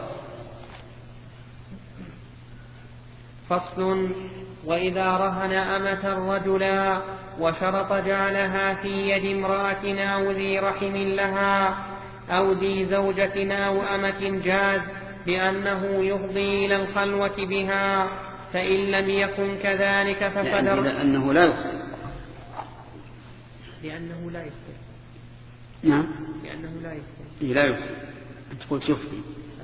فصل. وإذا رهن أمة الرجلا وشرط جعلها في يد امرأة أو ذي رحم لها أو ذي زوجة أو أمة جاز، لأنه يفضي إلى الخلوة بها، فإن لم يكن كذلك فقدر. لأنه لا يفضي لأنه لا يفضي نعم لأنه لا يفضي لا يفضي تقول يفضي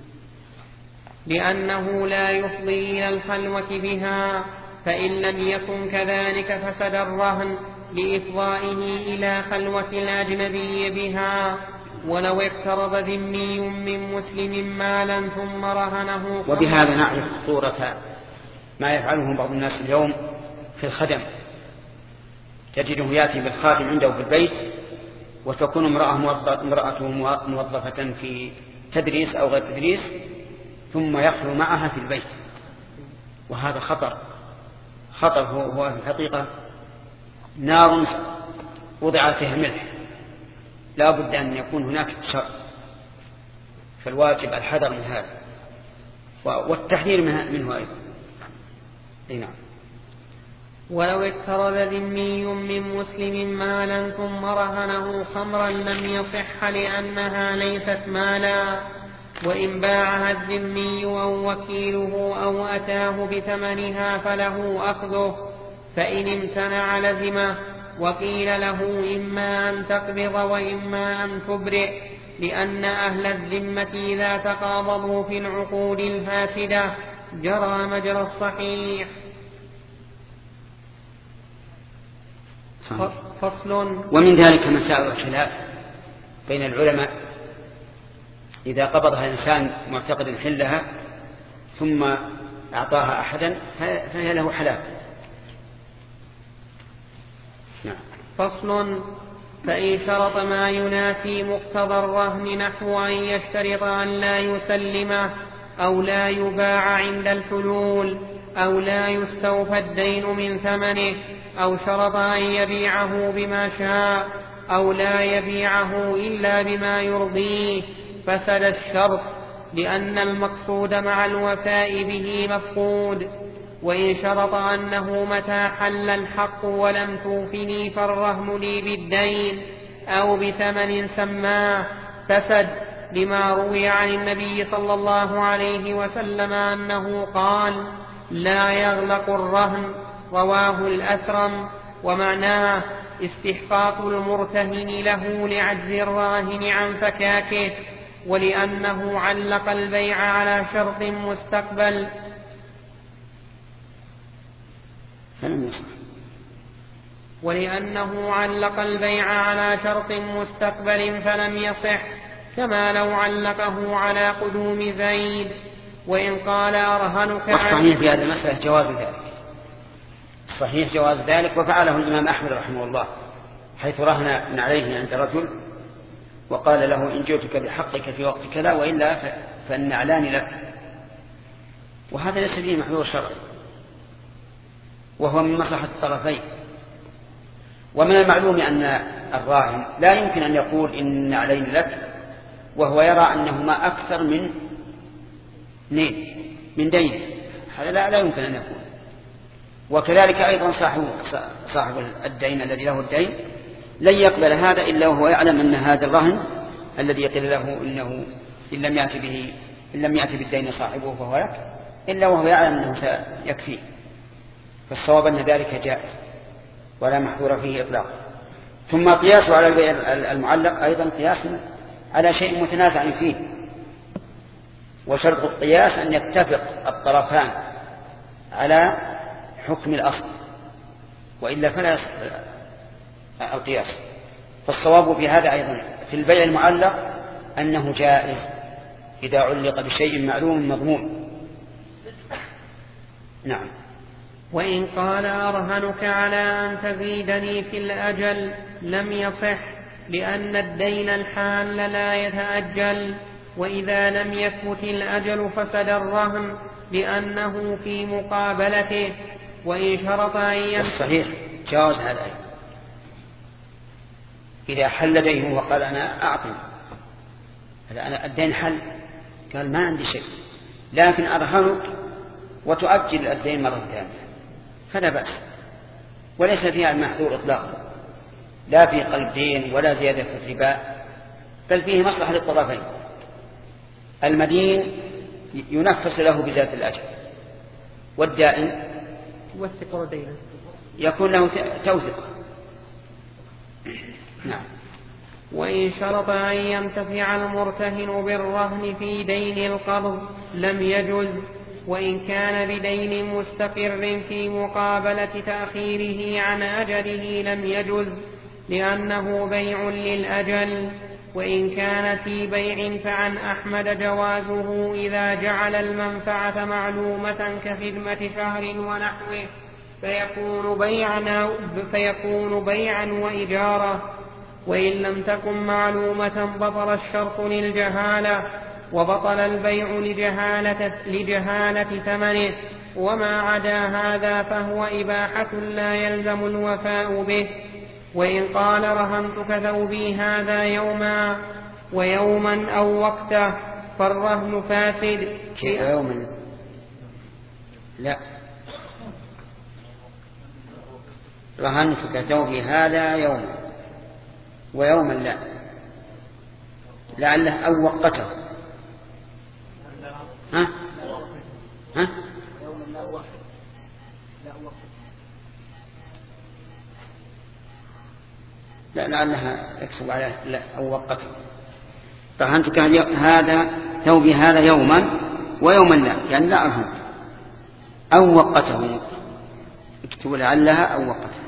لأنه لا يفضي إلى الخلوة بها، فإن لم يكن كذلك فسد الرهن لإفضائه إلى خلوة الأجنبي بها. ولو اقترض ذمي من مسلم مالا ثم رهنه. وبهذا نعرف خطورة ما يفعله بعض الناس اليوم في الخدم، تجده يأتي بالخادم عنده في البيت وتكون امرأته موظفة في تدريس أو غير تدريس ثم يخلو معها في البيت، وهذا خطر خطر هو في الحقيقة نار وضع فيها ملح، لا بد أن يكون هناك شر، فالواجب الحذر من هذا والتحذير منه أيضا. نعم. ولو اقترض ذمي من مسلم مالا ثم رهنه خمرا لم يصح لأنها ليست مالا، وإن باعها الذمي أو وكيله أو أتاه بثمنها فله أخذه، فإن امتنع لزمه. وقيل له إما أن تقبض وإما أن تبرئ، لأن أهل الذمة إذا تقابضوا في العقود الفاسدة جرى مجرى الصحيح. فصل. ومن ذلك مسائل الخلاف بين العلماء، إذا قبضها إنسان معتقد حلها ثم أعطاها أحدا فهي له حلال. نعم. فصل. فإن شرط ما ينافي مقتضى الرهن نحو أن يشترط أن لا يسلمه أو لا يباع عند الحلول أو لا يستوفى الدين من ثمنه، أو شرط أن يبيعه بما شاء، أو لا يبيعه إلا بما يرضيه، فسد الشرط، لأن المقصود مع الوفاء به مفقود. وإن شرط أنه متى حل الحق ولم توفني فالرهن لي بالدين أو بثمن سماه فسد، لما روي عن النبي صلى الله عليه وسلم أنه قال: لا يغلق الرهن، رواه الأثرم. ومعناه استحقاق المرتهن له لعجز الراهن عن فكاكه، ولأنه علق البيع على شرط مستقبل. ولأنه علق البيع على شرط مستقبل فلم يصح، كما لو علقه على قدوم زيد. وإن قال أرهنك، والصحيح في هذه المسألة جواز ذلك، الصحيح جواز ذلك، وفعله الإمام أحمد رحمه الله، حيث رهن من عليه عند رجل وقال له: إن جئتك بحقك في وقت كذا وإلا فالنعلان لك. وهذا ليس فيه محذور شرعي، وهو من مصلحة الطرفين. ومن المعلوم أن الراهن لا يمكن أن يقول إن النعلين لك وهو يرى أنهما أكثر من اثنين من دين، هذا لا, لا يمكن أن يكون. وكذلك أيضا صاحب, صاحب الدين الذي له الدين لن يقبل هذا إلا وهو يعلم أن هذا الرهن الذي يقول له إنه إن لم يأتي به إن لم يأتي بالدين صاحبه فهو لك، إلا وهو يعلم أنه سيكفي. فالصواب أن ذلك جائز ولا محظور فيه إطلاقا. ثم قياس على البيع المعلق أيضا قياس على شيء متنازع فيه، وشرط القياس أن يتفق الطرفان على حكم الأصل، وإلا فلا يصح القياس. فالصواب في هذا أيضا في البيع المعلق أنه جائز إذا علق بشيء معلوم مضمون. نعم. وإن قال أرهنك على أن تزيدني في الأجل لم يصح، لأن الدين الحال لا يتأجل، وإذا لم يثبت الأجل فسد الرهن لأنه في مقابلته. وإن شرط أن يمسك الصحيح جاوز هذا أيضا، إذا حل دينه وقال أنا أعطي هذا أنا الدين حل، قال ما عندي شيء لكن أرهنك وتؤجل الدين مرة ثانية فلا بأس، وليس فيها المحذور إطلاقا، لا في قلب دين ولا زيادة في الربا، بل فيه مصلحة للطرفين. المدين ينفس له بذات الأجل، والدائن يوثق دينه يكون له توثق. نعم. وإن شرط أن ينتفع المرتهن بالرهن في دين القرض لم يجز، وإن كان بدين مستقر في مقابلة تأخيره عن أجله لم يجز، لأنه بيع للأجل. وإن كان في بيع فعن أحمد جوازه إذا جعل المنفعة معلومة كخدمة شهر ونحوه، فيكون بيعا, فيكون بيعا وإجارة. وإن لم تكن معلومة بطل الشرط للجهالة، وبطل البيع لجهالة, لجهالة ثمنه. وما عدا هذا فهو إباحة لا يلزم الوفاء به. وإن قال رهنتك ثوبي هذا يوما ويوما أو وقته فالرهن فاسد. يوما لا، رهنتك ثوبي هذا يوما ويوما لا، لعله أو وقته. ها ها لا لعلها يكتب على لا أو وقته. رهنتك هذا ثوبي هذا يوما ويوما لا، يعني لا أرهن أو وقته، اكتب لعلها أو وقته.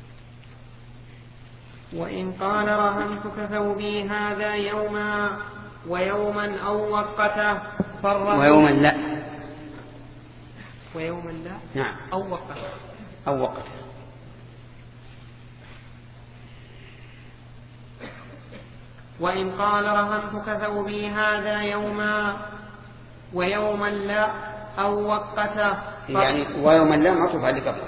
وإن قال رهنتك ثوبي هذا يوما ويوما أو وقته فالرهن ويوما لا ويوما لا نعم أو وقته أو وقته. وإن قال رهنتك ثوبي هذا يوما ويوما لا أو وقته يعني ويوما لا معطوف على قبله.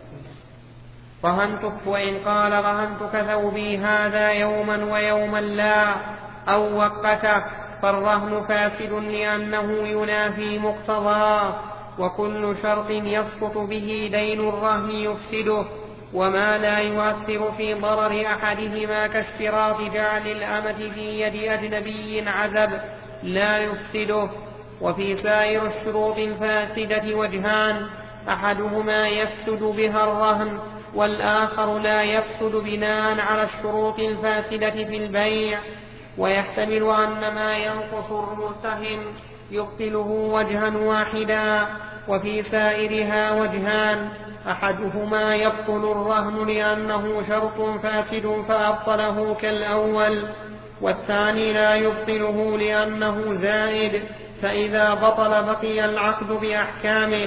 رهنتك وإن قال رهنتك ثوبي هذا يوما ويوما لا أو وقته فالرهن فاسد لأنه ينافي مقتضاه، وكل شرط يسقط به دين الرهن يفسده، وما لا يؤثر في ضرر أحدهما كاشتراط جعل الأمة في يد أجنبي عزب لا يفسده. وفي سائر الشروط الفاسدة وجهان، أحدهما يفسد بها الرهن والآخر لا يفسد بناء على الشروط الفاسدة في البيع، ويحتمل أن ما ينقص المرتهن يبطله وجها واحدا، وفي سائرها وجهان، أحدهما يبطل الرهن لأنه شرط فاسد فأبطله كالأول، والثاني لا يبطله لأنه زائد، فإذا بطل بقي العقد بأحكامه.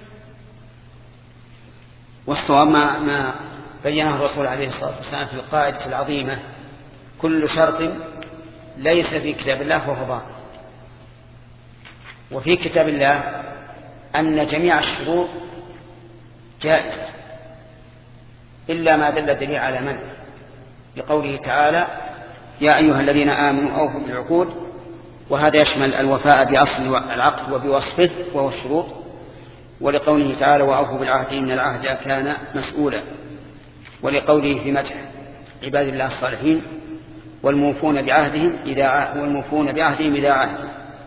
والصواب ما, ما بينه الرسول عليه الصلاة والسلام في القاعدة العظيمة: كل شرط ليس في كتاب الله فهو باطل. وفي كتاب الله أن جميع الشروط جائزة إلا ما دل الدليل على منع، لقوله تعالى: يا أيها الذين آمنوا أوفوا بالعقود، وهذا يشمل الوفاء بأصل العقد وبوصفه وهو الشروط، ولقوله تعالى: وأوفوا بالعهد إن العهد كان مسؤولا، ولقوله في مدح عباد الله الصالحين: والموفون بعهدهم إذا والموفون بعهدهم إذا عهدوا.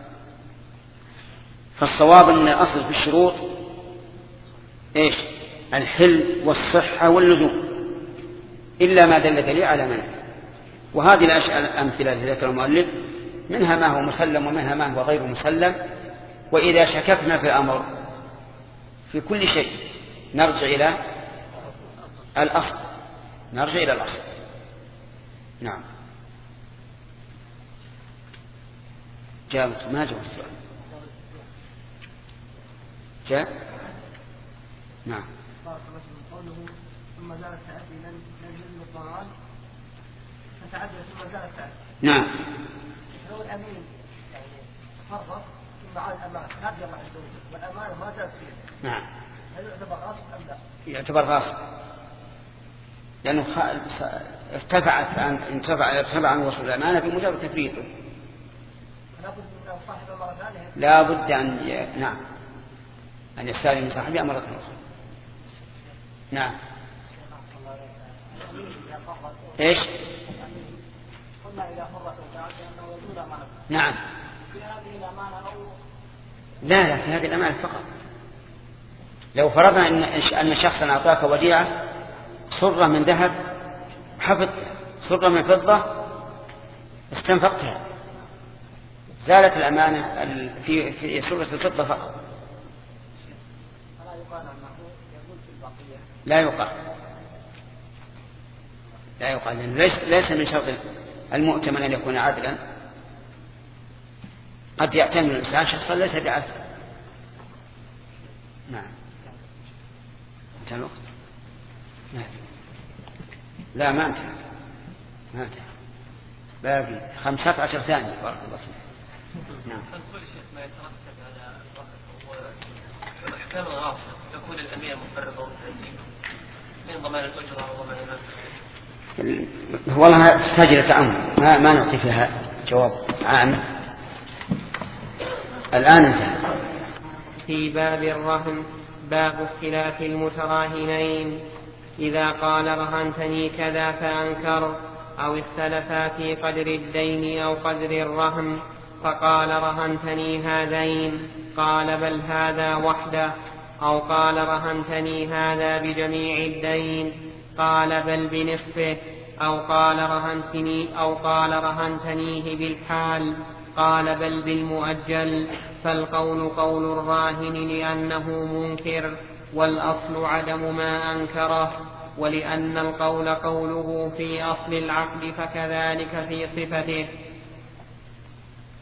فالصواب أن الأصل في الشروط إيش؟ الحل والصحة واللزوم، إلا ما دل دليل على منع. وهذه الأمثلة التي ذكر المؤلف منها ما هو مسلم ومنها ما هو غير مسلم. وإذا شككنا في الأمر في كل شيء نرجع إلى الأصل نرجع إلى الأصل. نعم. جاءت ما جاءت السؤال جاء. نعم. قوله ثم زال التأتي لن يجوز الضمان فتعدل ثم زال التأتي. نعم. لو الأمين يعني فرط ثم عاد الأمان هذا مع الزوج والأمان ما زالت فيه. نعم. هل يعتبر غاصب أم لا؟ يعتبر غاصب لأنه ارتفعت عن انتفع ارتفع عن وصول الأمانة بمجرد تفريطه. لا بد من صاحبه مرة ثانية. لا بد أن ي... نعم أن يستلم من صاحبه مرة أخرى. نعم. إيش؟ قلنا إذا فرط لأنه يجوز أمانة. نعم. في هذه الأمانة أو لا لا في هذه الأمانة فقط. لو فرضنا أن أن شخصا أعطاك وديعة صرة من ذهب حفظتها، صرة من فضة استنفقتها، زالت الأمانة في في صرة الفضة فقط. فلا يقال أنه يجوز في البقية. لا يقال لا يقال لأنه ليس ليس من شرط المؤتمن أن يكون عادلا. قد يأتمن الإنسان شخصا ليس بعادل. نعم. انتهى الوقت؟ نعم. لا ما انتهى ما انتهى باقي خمسة عشر ثانية. بارك الله فيك. نعم. كل شيء ما يترتب على الرهن احكام الغاصب تكون الأمير مفرط أو متأدين من ضمان الأجرة أو ضمان المال. والله تحتاج إلى تأمل، ما ما نعطي فيها جواب عام. الآن انتهى. في باب الرهن باب اختلاف المتراهنين. إذا قال رهنتني كذا فأنكر أو استلفا في قدر الدين أو قدر الرهن فقال رهنتني هذين قال بل هذا وحده، أو قال رهنتني هذا بجميع الدين قال بل بنصفه، أو قال رهنتني أو قال رهنتنيه بالحال قال بل بالمؤجل. فالقول قول الراهن لأنه منكر، والأصل عدم ما أنكره، ولأن القول قوله في أصل العقد فكذلك في صفته.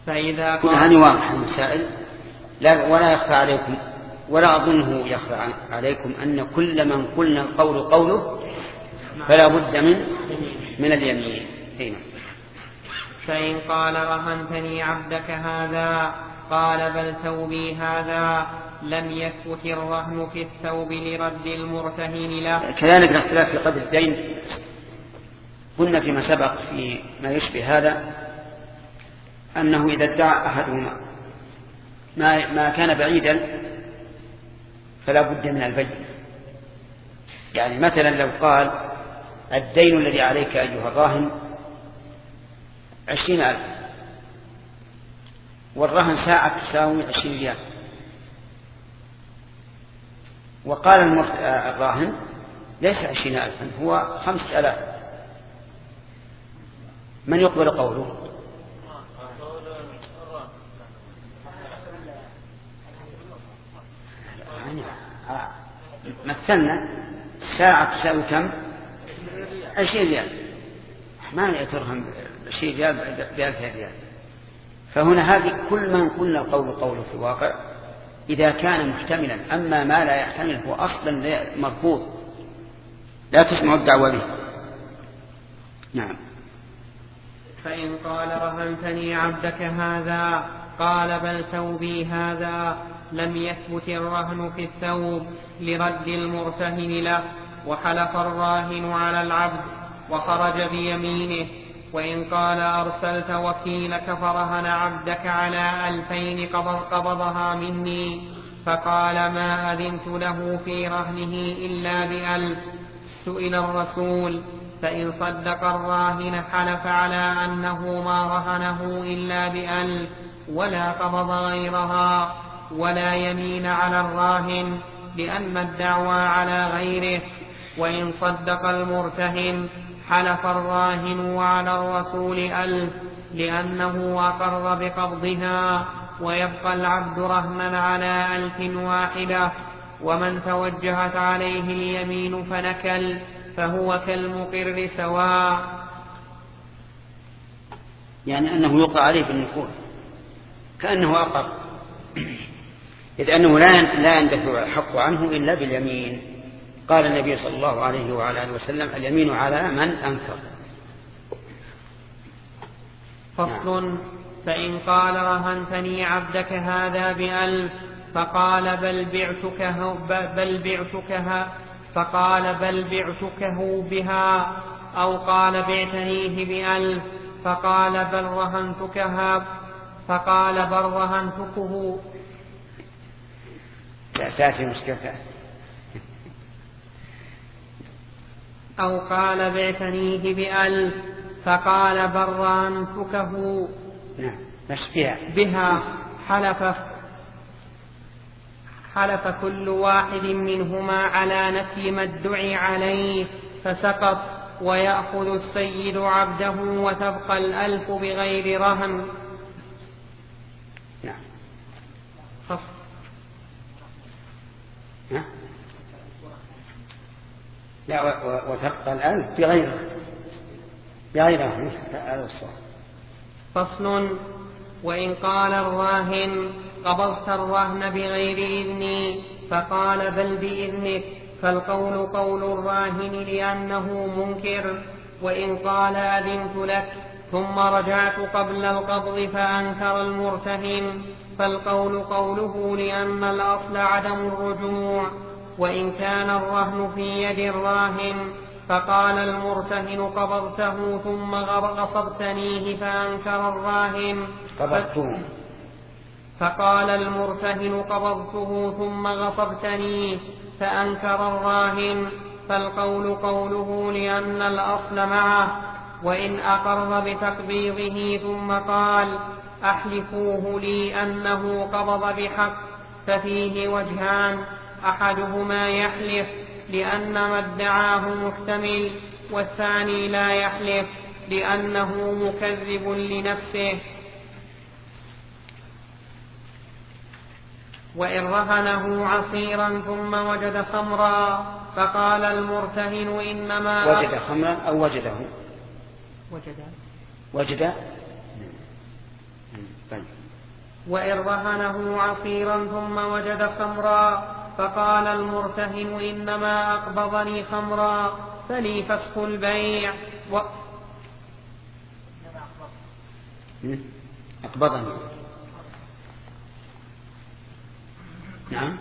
فإذا كل هذه واضحة المسائل، لا ولا يخفى عليكم ولا أظنه يخفى عليكم أن كل من قلنا القول قوله فلا بد من من اليمين. هنا فإن قال رهنتني عبدك هذا قال بل ثوبي هذا لم يثبت الرهن في الثوب لرد المرتهن له. كذلك الاختلاف في قدر الدين قلنا فيما سبق في ما يشبه هذا أنه إذا ادعى أحدهما ما, ما كان بعيدا فلا بد من البين. يعني مثلا لو قال الدين الذي عليك أيها الراهن عشرين ألف والرهن ساعة تساوي عشرين ريال، وقال الراهن ليس عشرين ألفا هو خمسة ألاف، من يقبل قوله؟ مثلنا ساعة تساوي كم؟ عشرين ريال، ما يترهم عشرين ريال بألف ريال. فهنا هذه كل من قلنا القول قوله في الواقع إذا كان محتملا، أما ما لا يحتمل هو أصلا مرفوض لا تسمع الدعوة به. نعم. فإن قال رهنتني عبدك هذا قال بل ثوبي هذا لم يثبت الرهن في الثوب لرد المرتهن له، وحلف الراهن على العبد وخرج بيمينه. وإن قال أرسلت وكيلك فرهن عبدك على ألفين قبضها مني فقال ما أذنت له في رهنه إلا بألف، سئل الرسول فإن صدق الراهن حلف على أنه ما رهنه إلا بألف ولا قبض غيرها ولا يمين على الراهن لأن الدعوى على غيره. وإن صدق المرتهن حلف الراهن وعلى الرسول ألف لأنه أقر بقبضها، ويبقى العبد رهنا على ألف واحدة. ومن توجهت عليه اليمين فنكل فهو كالمقر سواء. يعني أنه يوقع عليه بالنكول كأنه أقر، إذ أنه لا يندفع الحق عنه إلا باليمين. قال النبي صلى الله عليه وعلى آله وسلم اليمين على من أنكر. فصل. فإن قال رهنتني عبدك هذا بألف فقال بل بعتكه بل بعتكها فقال بل بعتكه بها، أو قال بعتنيه بألف فقال بل رهنتكها فقال بل رهنتكه. تأتي مشكلة. أو قال بعتنيه بألف فقال بل رهنتكه بها، حلف حلف كل واحد منهما على نفي ما ادعي عليه فسقط، ويأخذ السيد عبده وتبقى الألف بغير رهن. نعم. لا وتبقى الألف بغير بغير فصل. وإن قال الراهن قبضت الرهن بغير إذني فقال بل بإذنك فالقول قول الراهن لأنه منكر. وإن قال أذنت لك ثم رجعت قبل القبض فأنكر المرتهن فالقول قوله لأن الأصل عدم الرجوع. وإن كان الرهن في يد الراهن فقال المرتهن قبضته ثم غصبتنيه فأنكر الراهن قبضته فقال المرتهن قبضته ثم غصبتنيه فأنكر الراهن فالقول قوله لأن الأصل معه. وإن أقر بتقبيضه ثم قال أحلفوه لي أنه قبض بحق ففيه وجهان، أحدهما يحلف لأن ما ادعاه محتمل، والثاني لا يحلف لأنه مكذب لنفسه. وإن رهنه عصيرا ثم وجد خمرا فقال المرتهن إنما وجد خمرا أو وجده وجد وجد طيب. وإن رهنه عصيرا ثم وجد خمرا فقال المرتهن إنما أقبضني خمرا فلي فسخ البيع و... أقبضني نعم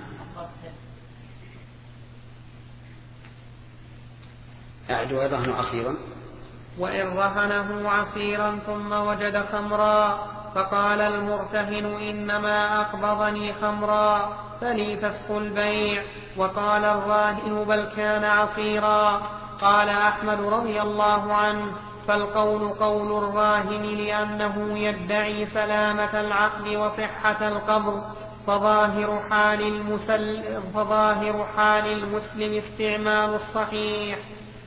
أعد ويرهن عصيرا وإن رهنه عصيرا ثم وجد خمرا فقال المرتهن إنما أقبضني خمرا فلي فسخ البيع وقال الراهن بل كان عصيرا. قال أحمد رضي الله عنه فالقول قول الراهن لأنه يدعي سلامة العقد وصحة القبض فظاهر حال المسل فظاهر حال المسلم استعمال الصحيح.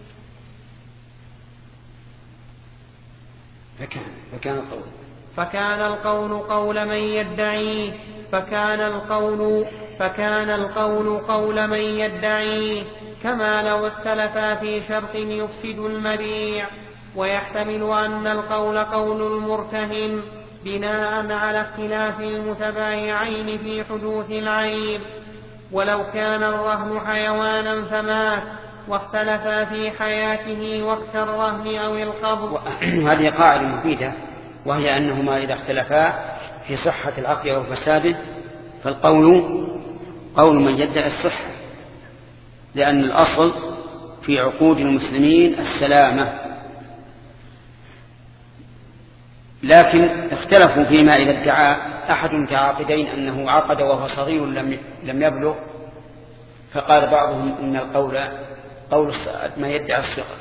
فكان فكان القول فكان القول قول من يدعيه فكان القول فكان القول قول من يدعيه كما لو اختلفا في شرط يفسد المبيع. ويحتمل أن القول قول المرتهن بناء على اختلاف المتبايعين في حدوث العيب. ولو كان الرهن حيوانا فمات واختلفا في حياته وقت الرهن أو القبض. هذه قاعدة مفيدة، وهي أنهما إذا اختلفا في صحة العقد أو فساده فالقول قول من يدعي الصحة، لأن الأصل في عقود المسلمين السلامة. لكن اختلفوا فيما إذا ادعى أحد كعاقدين أنه عقد وهو صغير لم يبلغ، فقال بعضهم إن القول قول ما يدعي الصغر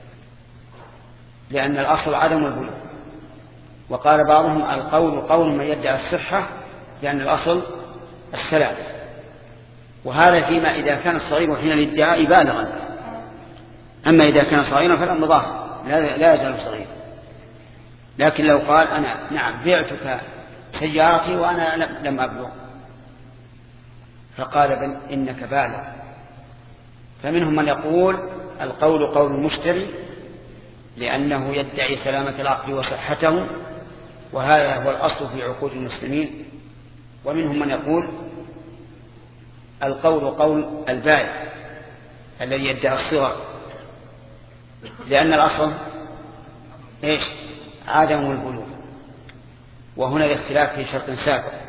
لأن الأصل عدم البلوغ، وقال بعضهم القول قول من يدعي الصحة لأن الأصل السلام. وهذا فيما إذا كان الصغير حين الادعاء بالغا، أما إذا كان صغيرا فالأمر ظاهر لا يزال صغيرا. لكن لو قال أنا نعم بعتك سيارتي وأنا لم أبلغ، فقال بل إنك بالغ، فمنهم من يقول القول قول المشتري لأنه يدعي سلامة العقد وصحته، وهذا هو الأصل في عقود المسلمين. ومنهم من يقول القول قول البائع الذي يدعي الصغر، لأن الأصل إيش؟ عدم البلوغ، وهنا الاختلاف في شرط سابق.